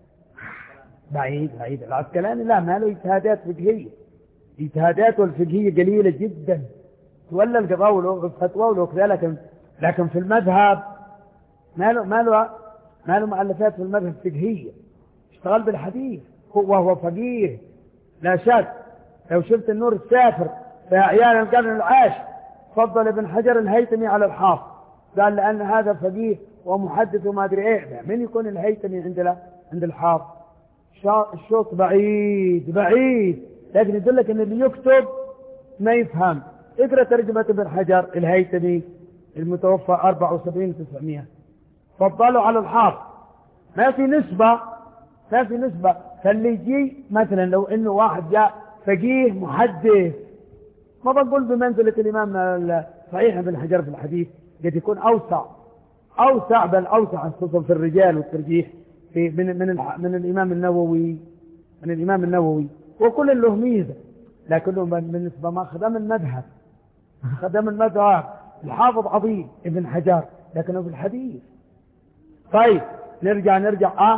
بعيد بعيد. العسقلاني لا ما له اجتهادات فقهية، اجتهادات والفقهية قليلة جدا، تولى القضاء والفتوى ولو كذا، لكن لكن في المذهب ما له ما له ما له مؤلفات في المذهب فقهية، اشتغل بالحديث وهو فقيه لا شك. لو شفت النور السافر في أعيان القرن العاشر فضل ابن حجر الهيثمي على الحافظ، قال لأن هذا فقيه ومحدث وما أدري إيه. من يكون الهيثمي عند عند الحافظ؟ الشوط بعيد بعيد، لكن يدلك أن اللي يكتب ما يفهم. اقرأ ترجمة ابن حجر الهيثمي المتوفى أربعة وسبعين تسعمائة، فضلوا على الحافظ، ما في نسبة ما في نسبة. فاللي يجي مثلا لو انه واحد جاء فقيه محدث، ما بنقول بمنزلة الامام صحيح ابن حجر في الحديث، قد يكون اوسع اوسع بل اوسع خصوصا في الرجال والترجيح في من من من الامام النووي من الامام النووي وكل له ميزه، لكنه بالنسبه ما خدم المذهب خدم المذهب. الحافظ عظيم ابن حجر لكنه في الحديث. طيب نرجع نرجع اه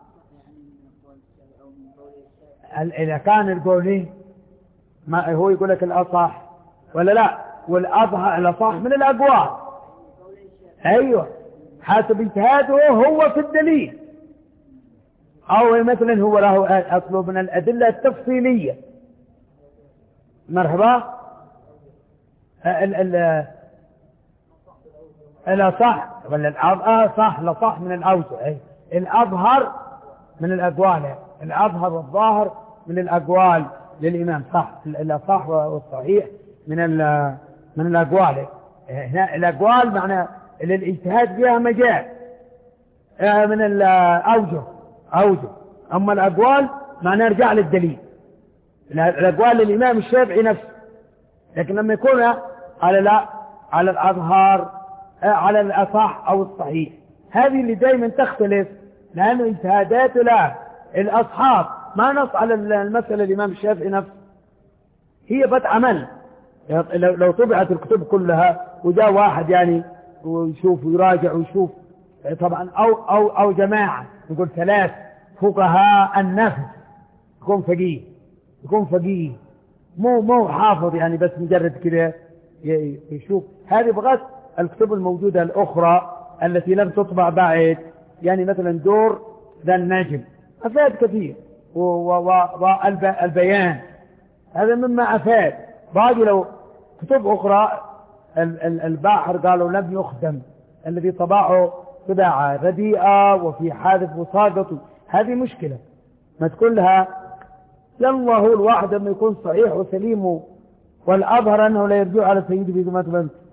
إذا كان القولين ما هو يقول لك الأصح ولا لا، والأظهر الأصح من الأقوال. أيوة حسب اجتهاده هو في الدليل، أو مثلا هو له أصله من الأدلة التفصيلية. مرحبا. ال ال الأصح ولا الأظهر صح لصح من الأوسع، الأظهر من الأقوال، الأظهر والظاهر من الأقوال للإمام صح، الأصح والصحيح من من الأقوال. هنا الأقوال معنى الاجتهاد فيها مجال من الأوجه أوجه، أما الأقوال معنى نرجع للدليل. الأقوال للإمام الشافعي نفسه، لكن لما يكون على لا على الأظهر على الأصح أو الصحيح، هذه اللي دائما تختلف، لأنه اجتهادات لا الأصحاب ما نص على المسألة الإمام الشافعي نفسه، هي بد عمل. لو طبعت الكتب كلها وجاء واحد يعني ويشوف ويراجع ويشوف طبعا، أو, أو, أو جماعة نقول ثلاث فقهاء النفس، يكون فقيه يكون فقيه مو مو حافظ يعني بس مجرد كده يشوف. هذه بغت الكتب الموجودة الأخرى التي لم تطبع بعد، يعني مثلا دور ذا النجم أفاد كثير، والبيان هذا مما أفاد. باقي لو كتب أخرى الباحر قالوا لم يخدم، الذي طبعه طباعة رديئة وفي حادث وساقط، هذه مشكلة. ما تقول لها يلا هو الواحد لما يكون صحيح وسليم والأظهر أنه لا يرجع على سيده بما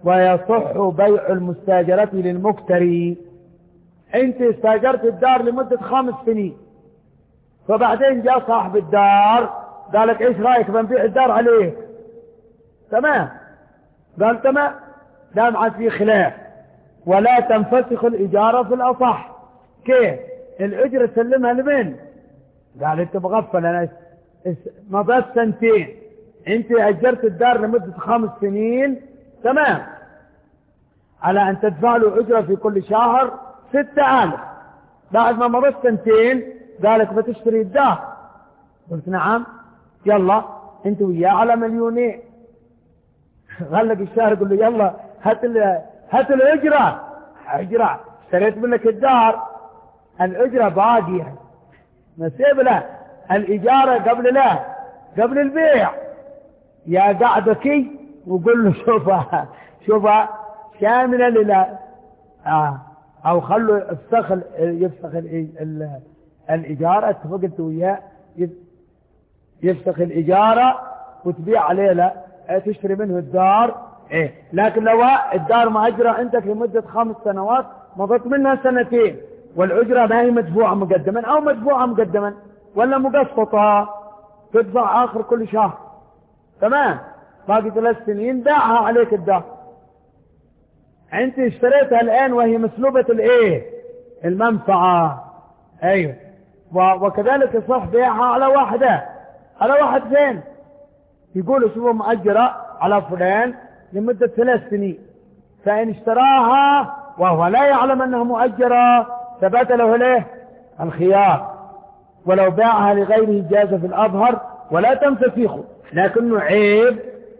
ويصح بيع المستاجرة للمكتري. انت استاجرت الدار لمدة خمس سنين، فبعدين جاء صاحب الدار قال لك ايش رايك بنبيع الدار عليه؟ تمام، قال تمام، لا معاد في خلاف، ولا تنفسخ الإجارة في الأصح. كيف؟ الأجرة سلمها لمن؟ قال انت مغفل، انا مضت سنتين، انت اجرت الدار لمدة خمس سنين، تمام، على ان تدفع له اجرة في كل شهر ستة آلاف. بعد ما مضت سنتين قالك بتشتري الدار، قلت نعم، يلا انت وياه على مليونين. قال لك الشهر يقول له يلا هات هات الاجرة. اجرة اشتريت منك الدار، الاجرة باقية، نسيب له الإجارة قبل لا قبل البيع. يا قعدك وقول له شوفها شوفها شاملة للا آه. أو خلوا يفسخ يفسخ الإجارة، اتفقت وياه يفسخ الإجارة وتبيع عليه، لا تشتري منه الدار إيه. لكن لو الدار مأجرة عندك لمدة خمس سنوات، مضت منها سنتين والأجرة ما هي مدفوعة مقدما أو مدفوعة مقدما ولا مقسطة، تدفع آخر كل شهر، تمام، باقي ثلاث سنين باعها عليك الدار. أنت اشتريتها الآن وهي مسلوبة الإيه؟ المنفعة، أيوه. وكذلك يصح بيعها على واحدة، على واحد فين يقولوا شوفوا مأجرة على فلان لمدة ثلاث سنين، فإن اشتراها وهو لا يعلم أنها مؤجرة ثبت له ليه الخيار، ولو باعها لغيره جاز في الأظهر ولا تنفسخه، لكنه عيب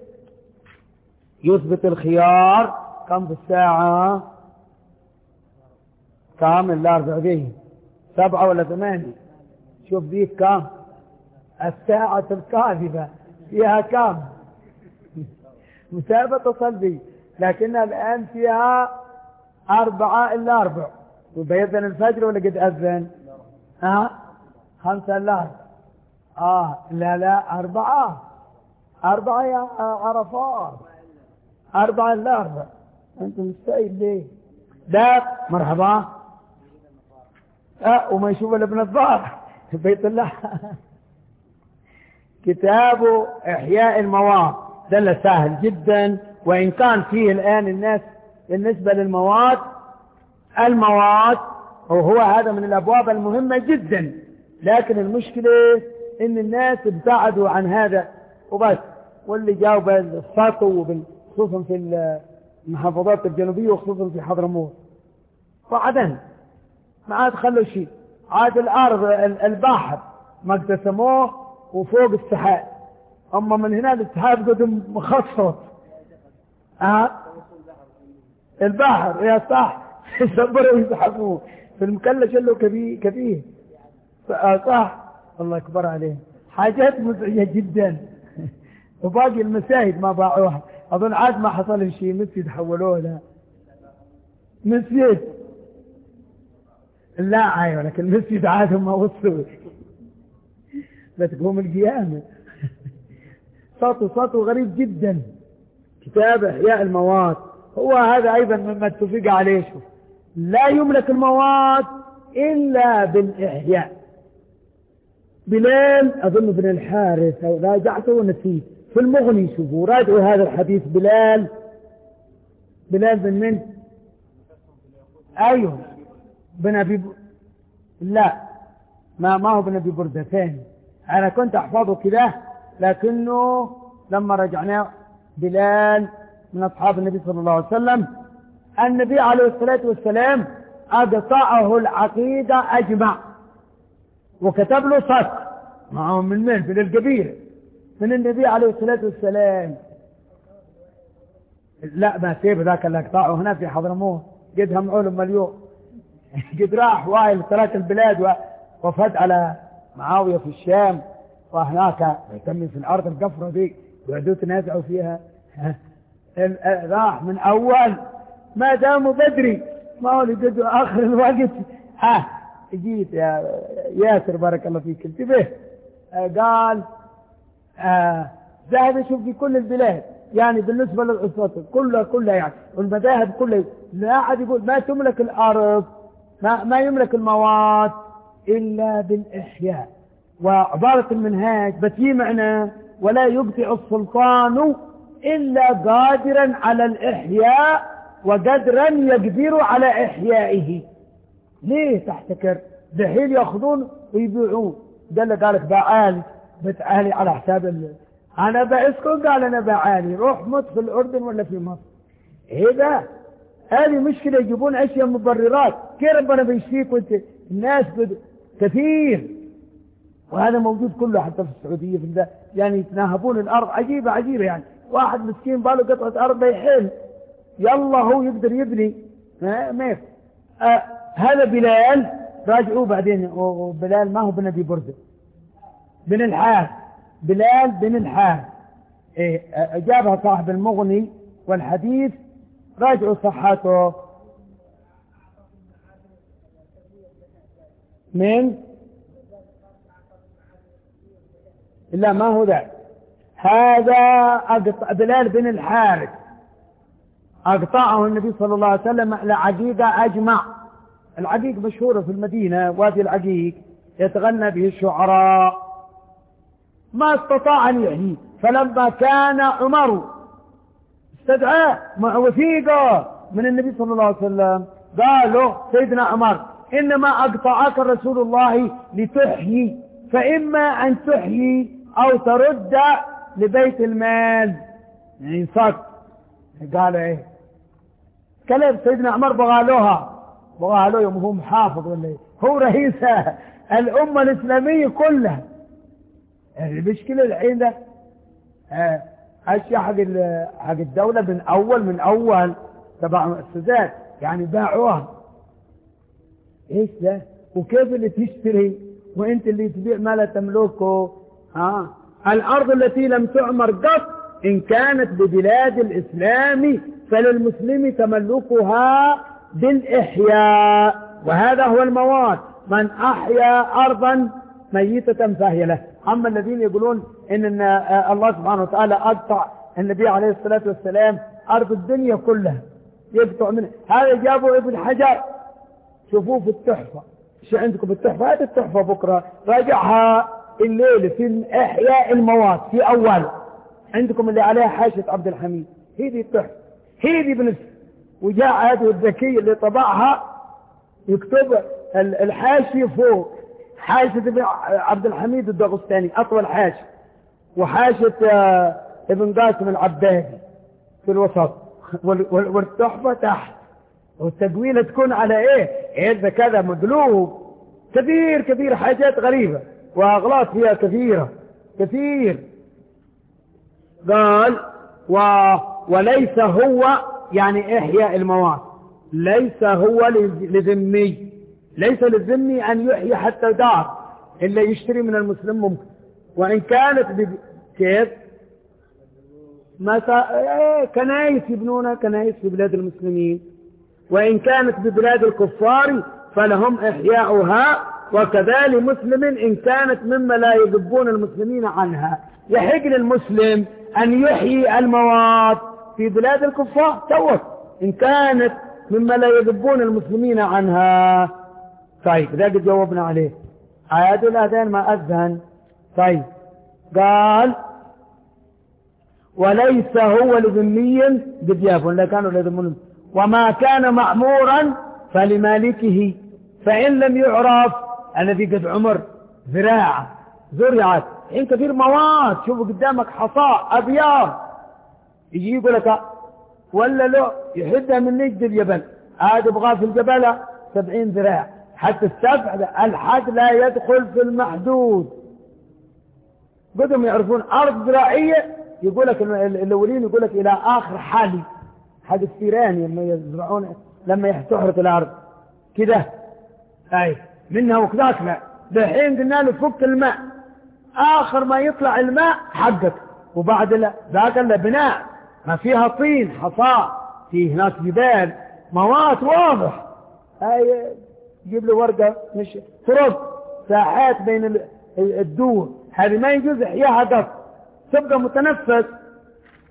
يثبت الخيار. كم في الساعة؟ كم الأربع دي؟ سبعة ولا ثمانية؟ شوف ديك كم الساعة الكاذبة فيها كم مسابقة تصل بي، لكنها الآن فيها أربعة إلا أربع، وبيذن الفجر ولا قد أذن؟ ها خمسة إلا أربع، آه لا لا أربعة أربعة يا عرفات، أربعة إلا أربع، أنت مستعد ليه؟ ده مرحبا أه وما يشوف الابن الظاهر بيت الله. كتاب إحياء المواد ده سهل جدا، وإن كان فيه الآن الناس بالنسبة للمواد المواد وهو هذا من الأبواب المهمة جدا، لكن المشكلة إن الناس ابتعدوا عن هذا وبس، واللي جاوا بالسطو خصوصا في المحافظات الجنوبية وخصوصا في حضرموت، وعدن ما عاد خلوا شيء، عاد الأرض البحر ما اقتسموه وفوق السحاب، أما من هنا السحاب قد مخصص أه؟ البحر يا صح يصبروا ويسحبوه في المكلش له كبير كبير صح، الله أكبر عليه، حاجات مزعجة جدا. وباقي المساجد ما باعوها، أظن عاد ما حصل شيء، مسجد حولوه لا مسجد لا أيوة، لكن المسجد عاد ما وصلوا بتقوم القيامة. سطو سطو غريب جدا. كتاب إحياء المواد هو هذا أيضا مما اتفق عليه، شوف لا يملك المواد إلا بالإحياء. بلال أظن بن الحارث أو راجعته ونسيت في المغني، شوفوا راجعوا هذا الحديث. بلال بلال بن من؟ أيوه بن أبي ب... لا ما ما هو بن أبي بردة ثاني، أنا كنت أحفظه كده، لكنه لما رجعناه بلال من أصحاب النبي صلى الله عليه وسلم، النبي عليه الصلاة والسلام أقطعه العقيدة أجمع وكتب له سطر معهم من من في القبيلة من النبي عليه الصلاة والسلام. لا ما سيب ذاك اللي أقطعه هنا في حضرموت، قد هم علم مليون قد راح وايل ترك البلاد وفد على معاوية في الشام، وهناك يهتم في الأرض القفرة دي وعدوا تنازعوا فيها. راح من أول ما داموا بدري ما هو لقدوا آخر الوقت. ها جيت يا ياسر بارك الله فيك انتبه، قال ذهب يشوف في كل البلاد يعني بالنسبة للأساطير كلها كلها يعني والمذاهب كلها لا أحد يقول ما تملك الأرض ما, ما يملك المواد إلا بالإحياء. وعبارة المنهاج بتي معنى ولا يبدع السلطان إلا قادرا على الإحياء وقدرا يقدر على إحيائه. ليه تحتكر دحيل يأخذون ويبيعون؟ ده اللي قالك بعالي بتعالي على حساب ال... أنا بأسكن قال أنا بعالي روح مت في الأردن ولا في مصر. إيه ده؟ هذه مشكلة يجيبون أشياء مبررات كيف ربنا بيشفيك وانت الناس بد... كثير وهذا موجود كله حتى في السعودية في ده يعني يتناهبون الأرض عجيبة عجيبة يعني واحد مسكين باله قطعة أرض يحل يلا هو يقدر يبني ما ما آه هذا بلال راجعوه بعدين وبلال ما هو بن أبي بردة بن الحارث بلال بن الحارث إيه أجابها صاحب المغني والحديث راجعوا صحته من لا ما هو ذا هذا أقطع بلال بن الحارث أقطعه النبي صلى الله عليه وسلم على عقيقة أجمع. العقيق مشهورة في المدينة وادي العقيق يتغنى به الشعراء ما استطاع أن يحيي فلما كان عمر استدعاه مع وثيقة من النبي صلى الله عليه وسلم قال له سيدنا عمر إنما أقطعك رسول الله لتحيي فإما أن تحيي أو ترد لبيت المال يعني صدق. قال إيه كلام سيدنا عمر بغالوها بغالوها يوم هو محافظ ولا إيه هو رئيس الأمة الإسلامية كلها. المشكلة الحين ده أشياء حق حق الدولة من أول من أول تبع مؤسسات يعني باعوها. إيش ده وكيف اللي تشتري وأنت اللي تبيع ما لا تملكه؟ ها الأرض التي لم تعمر قط إن كانت ببلاد الإسلام فللمسلم تملكها بالإحياء وهذا هو المواد. من أحيا أرضا ميتة فهي له. أما الذين يقولون إن, إن الله سبحانه وتعالى أقطع النبي عليه الصلاة والسلام أرض الدنيا كلها يقطع منها هذا جابوا ابن حجر شوفوه في التحفة. شو عندكم في التحفة؟ هذه التحفة بكرة راجعها الليل في إحياء المواد في أول عندكم اللي عليها حاشة عبد الحميد هذه التحفة هذه بنفسه وجاء هذه الذكي اللي طبعها يكتب الحاشية فوق حاشة عبد الحميد الدغستاني أطول حاشة وحاشة ابن قاسم العبادي في الوسط والتحفة تحت والتقويلة تكون على ايه هذا كذا مقلوب كثير كثير حاجات غريبة وأغلاط فيها كثيرة كثير. قال و... وليس هو يعني إحياء المواد ليس هو لذمي ليس للذمي أن يحيي حتى دار إلا يشتري من المسلم ممكن وإن كانت ب... كيف مسا... كنايس يبنونها كنايس في بلاد المسلمين وإن كانت ببلاد الكفار فلهم إحياؤها وكذلك مسلم إن كانت مما لا يذبون المسلمين عنها. يحق للمسلم أن يحيي المواد في بلاد الكفار توك إن كانت مما لا يذبون المسلمين عنها. طيب ذا قد جاوبنا عليه آيات الأذان ما أذهن. طيب قال وليس هو لذمي قد يافون لا كانوا لذمون وما كان معمورا فلمالكه فإن لم يعرف الذي قد عمر زراعة زرعت حين كثير مواد شوفوا قدامك حصاء أبيار يجي يقول لك ولا لا يحدها من نجد الجبل هذا يبغى في الجبل سبعين ذراع حتى السبع الحد لا يدخل في المحدود. بدهم يعرفون أرض زراعية يقول لك الأولين يقول لك إلى آخر حالي حد الثيران لما يزرعون لما تحرث الأرض كده أي منها وكذاك لا دحين قلنا له فك الماء آخر ما يطلع الماء حقك وبعد لا ذاك الا بناء ما فيها طين حصاء في هناك جبال مواد واضح أي جيب له ورقة مش ترد ساحات بين الدور هذه ما يجوز إحياها قط تبقى متنفس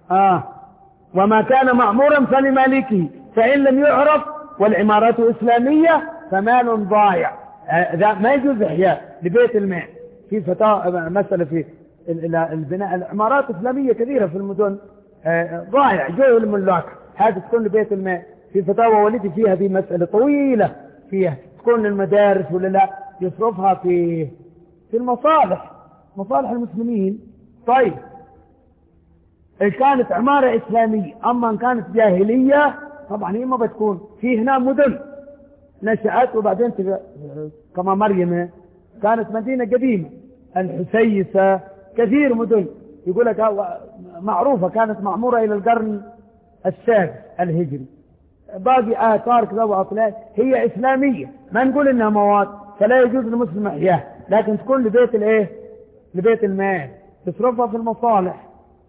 آه وما كان معمورا فلمالكه فإن لم يعرف والعمارات إسلامية فمال ضايع. آه ما يجوز إحياء لبيت المال. في فتاة مسألة في البناء العمارات إسلامية كثيرة في المدن آه ضايع جو الملاك، هذا تكون لبيت المال. في فتاوى والدي فيها دي مسألة طويلة فيها، تكون المدارس ولا لا يصرفها في في المصالح مصالح المسلمين. طيب إن كانت عمارة إسلامية، أما إن كانت جاهلية طبعا هي ما بتكون. في هنا مدن نشأت وبعدين كما مريم كانت مدينة قديمة، الحسيسة، كثير مدن يقول لك معروفة كانت معمورة إلى القرن السادس الهجري، باقي آثار كذا وأطلال هي إسلامية، ما نقول إنها مواد، فلا يجوز للمسلم إحياها، لكن تكون لبيت الإيه؟ لبيت المال، تصرفها في المصالح.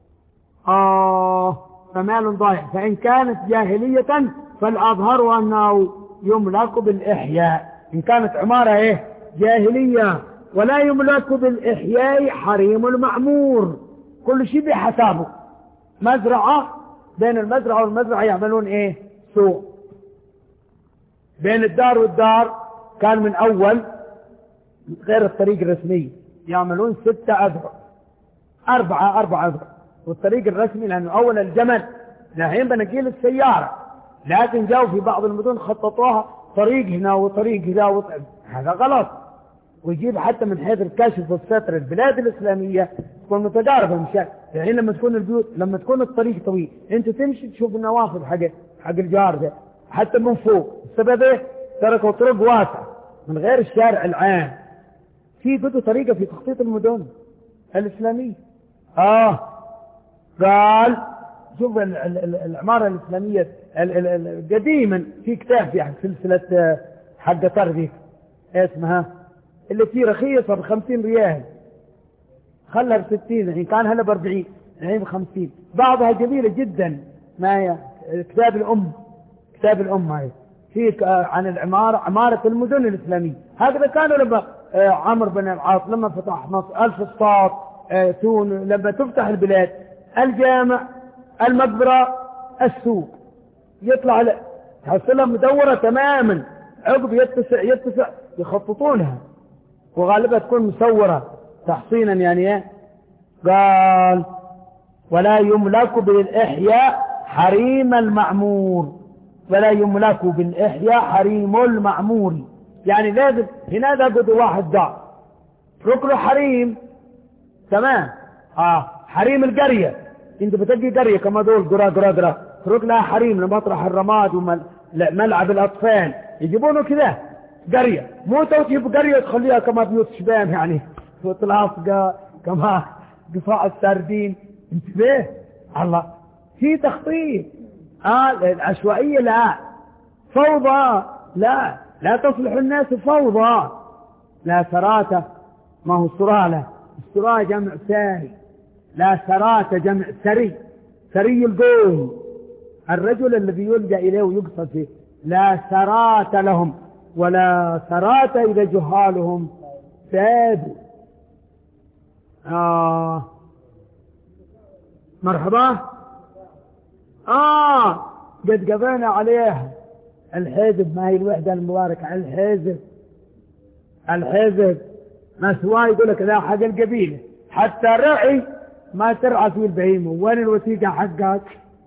آه فمال ضايع. فإن كانت جاهلية فالأظهر أنه يملك بالإحياء. إن كانت عمارة إيه؟ جاهلية ولا يملك بالإحياء حريم المعمور، كل شيء بحسابه. مزرعة، بين المزرعة والمزرعة يعملون إيه؟ سوق. بين الدار والدار كان من أول غير الطريق الرسمي يعملون ستة أذرع، أربعة أربعة أذرع، والطريق الرسمي لأنه أول الجمل الحين بنقيل السيارة، لكن جاءوا في بعض المدن خططوها طريق هنا وطريق هنا وطريق. هذا غلط. ويجيب حتى من حيث الكشف والستر البلاد الإسلامية تكون متقاربة مشان الحين لما تكون البيوت لما تكون الطريق طويل أنت تمشي تشوف النوافذ حق حق الجار ده حتى من فوق. السبب إيه؟ تركوا طرق واسعة من غير الشارع العام. في بدو طريقة في تخطيط المدن الإسلامية. آه قال شوف العمارة الإسلامية قديما في كتاب في سلسلة حق ترذيك اسمها اللي فيه رخيصة بخمسين ريال، خلها بستين، الحين كان هلا باربعين، الحين بخمسين. بعضها جميلة جدا، ما هي كتاب الأم، كتاب الأم هاي في عن العمارة، عمارة المدن الإسلامية. هكذا كانوا لما عمرو بن العاص لما فتح مصر، الفسطاط، تون، لما تفتح البلاد، الجامع، المقبرة، السوق، يطلع تحصلها مدورة تماما، عقب يتسع يتسع يخططونها، وغالبا تكون مسورة تحصينا يعني ايه. قال ولا يملك بالإحياء حريم المعمور، ولا يملك بالإحياء حريم المعمور، يعني لازم هنا ده قد واحد دار ركنه حريم تمام. اه حريم القرية، انت بتلقي قرية كما دول قرى قرى قرى ترك لها حريم لمطرح الرماد وملعب الأطفال، يجيبونه كذا قرية، مو توجيب قرية تخليها كما بيوت شباب يعني وتلاصقة كما قفاء السردين. انتبه الله، في تخطيط. آه العشوائية لا، فوضى لا، لا تصلح الناس فوضى، لا سراتة، ما هو سرالة، السرالة جمع ساري، لا سراتة جمع سري، سري القوم الرجل الذي يلجأ إليه ويقصد فيه. لا سرات لهم ولا سرات إذا جهالهم ساد. آه مرحبا. آه قد قبلنا عليها الحزب، ما هي الوحدة المباركة، الحزب الحزب ما سواء يقول لك لا حق القبيلة، حتى الرعي ما ترعى فيه البهيمة، وين الوثيقة حقك؟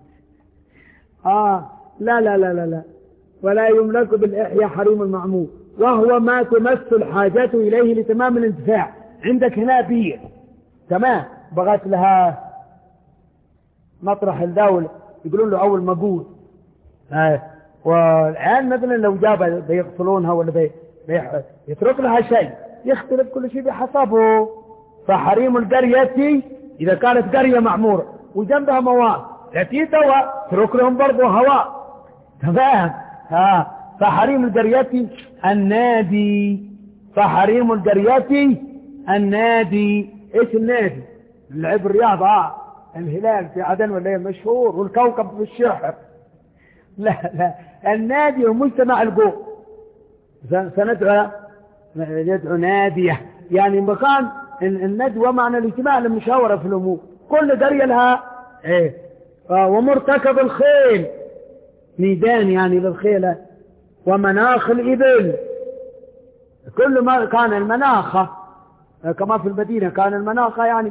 آه لا لا لا لا لا، ولا يملك بالإحياء حريم المعمور، وهو ما تمس الحاجات إليه لتمام الانتفاع. عندك هنا بير تمام بغت لها مطرح الدولة يقولون له أول مقود، آه. والآن مثلا لو جاب بيغسلونها ولا بي بي يترك لها شيء، يختلف كل شيء بحسبه. فحريم القرية إذا كانت قرية معمورة وجنبها مواد يأتي دواء ترك لهم برضو هواء تمام. ها فحريم القرية النادي، فحريم القرية النادي. ايش النادي؟ اللعب الرياضة، آه. الهلال في عدن ولا مشهور، والكوكب في الشحر. لا لا، النادي هو مجتمع القوم. سندعو ندعو نادية، يعني مكان الندوة معنى الاجتماع المشاورة في الأمور. كل قرية لها ايه ومرتكب الخيل، ميدان يعني للخيلة، ومناخ الإبل. كل ما كان المناخة كما في المدينة كان المناخة يعني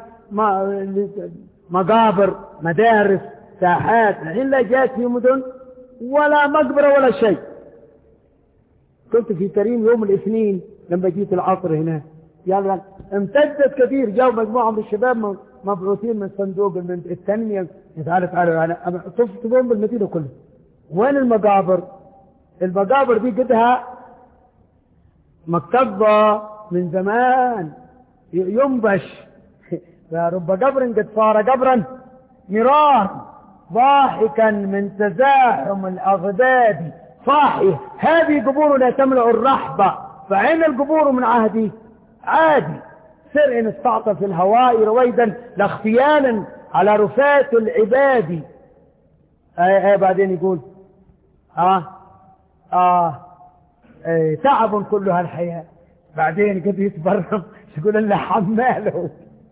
مقابر، مدارس، ساحات. الحين لا جات في مدن ولا مقبرة ولا شيء. كنت في كريم يوم الاثنين لما جيت العصر هنا، يعني امتدت كثير، جاءوا مجموعة من الشباب مبعوثين من صندوق التنمية، تعالوا تعالوا انا طفتهم بالمدينة كلها. وين المقابر؟ المقابر دي قدها مكتبة من زمان ينبش، رب قبر قد صار قبرا مرار ضاحكا من تزاحم الأغداد صاحي. هذه قبور لا تملأ الرحبة، فعين القبور من عهدي عادي. سر إن استعطى في الهواء رويدا لاختيالا على رفات العباد. آه آه بعدين يقول آه آه, آه تعب كلها الحياة. بعدين قد يتبرم يقول الله حماله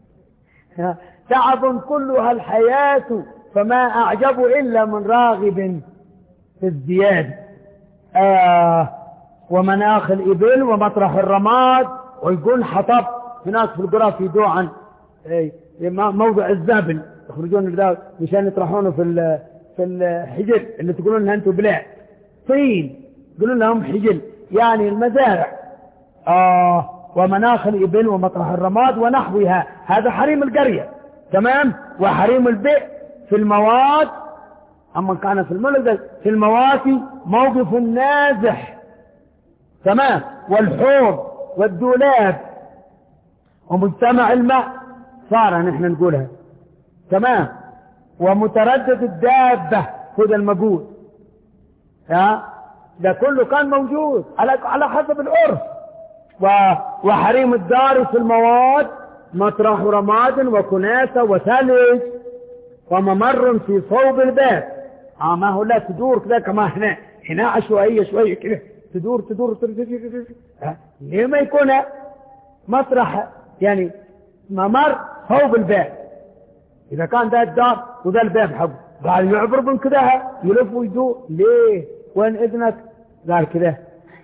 تعب كلها الحياة فما أعجب إلا من راغب في الزياد. آه ومناخ الإبل ومطرح الرماد. ويقول حطب هناك في القرى في دوعا موضع الزبل يخرجون الذهب مشان يطرحونه في في الحجل اللي تقولون لها انتم بلاع طين، يقولون لهم حجل يعني المزارع. آه ومناخ الإبل ومطرح الرماد ونحوها، هذا حريم القرية تمام. وحريم البئر في المواد، أما كان في الملك في المواتي موقف النازح تمام، والحوض والدولاب ومجتمع الماء صار نحن نقولها تمام. ومتردد الدابة خذ المقود، ها ده كله كان موجود على على حسب العرف. وحريم الدار في المواد مطرح رماد وكناسة وثلج وممر في صوب الباب. آه ما هو لا تدور كذا كما هنا هنا عشوائية شوية كذا تدور تدور تدور تدور. ليه ما يكون مطرح يعني ممر صوب الباب؟ إذا كان ده الدار وده الباب حقه قال يعبر من كذا يلف ويدور. ليه؟ وين إذنك؟ قال كذا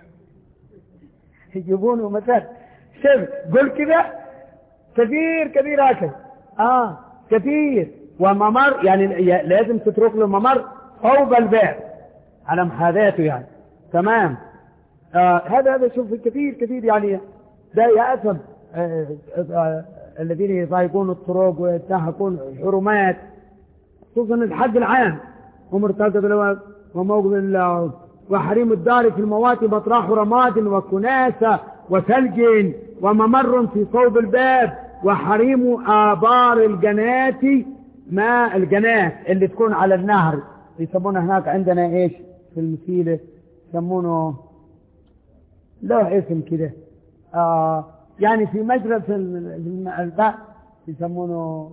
يجيبونه مثلا شوف قل كذا كثير كثير هكذا آه كثير. وممر يعني لازم تترك له ممر صوب الباب على محاذاته يعني تمام. آه هذا هذا شوف كثير كثير يعني ده يأثم آه آه الذين يضايقون الطرق ويتنهكون الحرمات، خصوصا الحق العام ومرتكب الوقت وموقف الله. وحريم الدار في المواتي مطرح رماد وكناسة وثلج وممر في صوب الباب. وحريم آبار الجنات، ماء الجنات اللي تكون على النهر يسمونه هناك عندنا ايش في المسيلة يسمونه له اسم كده آه يعني في مجرى في الماء يسمونه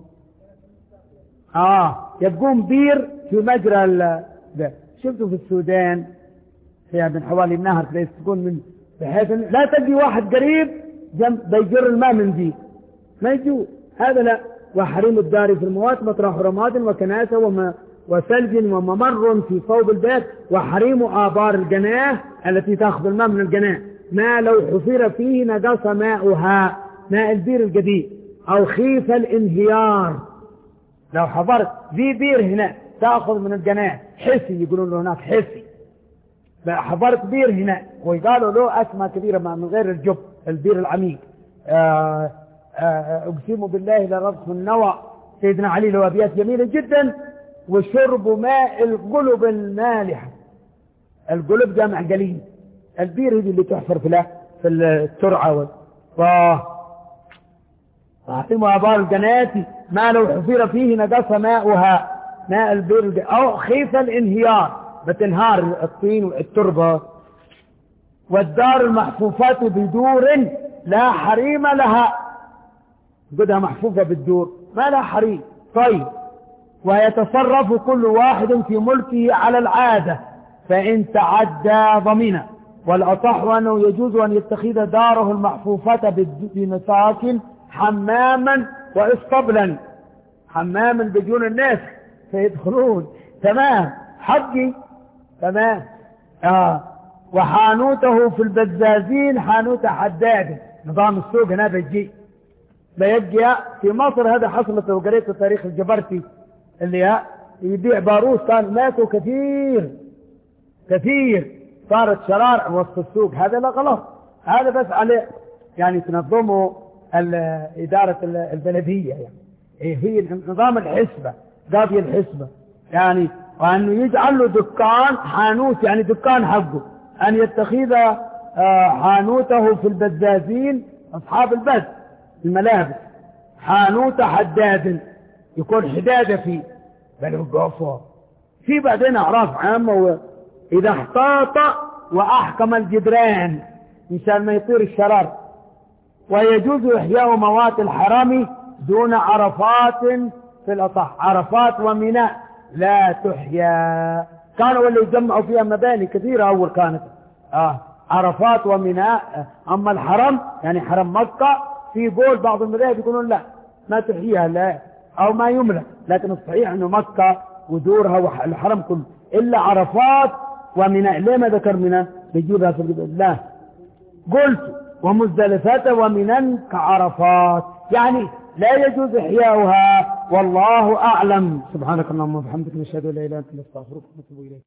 اه يبقون بير في مجرى ده. شفتوا في السودان فيها من حوالي النهر تلاقي تكون من بحيث لا تجي واحد قريب جنب بيجر الماء من دي ما يجوا هذا لا. وحريم الدار في الموات مطرح رماد وكناسة وما وثلج وممر في صوب البيت. وحريم آبار الجناه التي تأخذ الماء من الجناه ما لو حفر فيه نقص ماؤها، ماء البير الجديد أو خيف الانهيار. لو حفرت في بير هنا تأخذ من الجناه حسي يقولون له هناك حسي، حفرت بير هنا ويقالوا له أسماء كبيرة من غير الجب البير العميق. آآ آآ أقسم بالله لرضخ النوى سيدنا علي له أبيات جميلة جدا. وشرب ماء القلب المالحة، القلب جامع قليل، البير هذه اللي تحفر في في الترعة. وحريم آبار الجنات ما لو حفر فيه نقص ماؤها، ماء البير أو خيف الانهيار بتنهار الطين والتربة. والدار المحفوفات بدور لا حريم لها، قدها محفوفة بالدور ما لا حريم. طيب ويتصرف كل واحد في ملكه على العادة فإن تعدى ضمنا. والأصح أنه يجوز أن يتخذ داره المحفوفة بمساكن حماما وإسطبلا، حماما بدون الناس فيدخلون. تمام. حقي. تمام. آه. وحانوته في البزازين حانوت حداد. نظام السوق هنا بيجي بيجي في مصر. هذا حصلت لو قريت تاريخ الجبرتي اللي يبيع باروس كان ماتوا كثير كثير، صارت شرارع وسط السوق. هذا لا غلط، هذا بس عليه يعني تنظموا إدارة البلدية يعني هي نظام الحسبة قاضي الحسبة يعني، وأنه يجعل له دكان حانوت يعني دكان حقه، أن يتخذ حانوته في البزازين أصحاب البز الملابس حانوت حداد يكون حدادة فيه بل وقفوا في بعدين أعراف عامة. إذا احتاط وأحكم الجدران مشان ما يطير الشرار. ويجوز إحياء موات الحرم دون عرفات في الأصح. عرفات وميناء لا تحيا. كانوا اللي يجمعوا فيها مباني كثيرة أول كانت آه عرفات وميناء. أما الحرم يعني حرم مكة في قول بعض المذاهب يقولون لا ما تحييها لا أو ما يملك، لكن الصحيح أنه مكة ودورها والحرم كله إلا عرفات وميناء. ليه ما ذكر منى بيجيبها في الله؟ قلت ومزدلفة ومنى كعرفات يعني لا يجوز إحياؤها والله أعلم. سبحانك اللهم وبحمدك نشهد أن لا إله إلا أنت نستغفرك ونتوب إليك.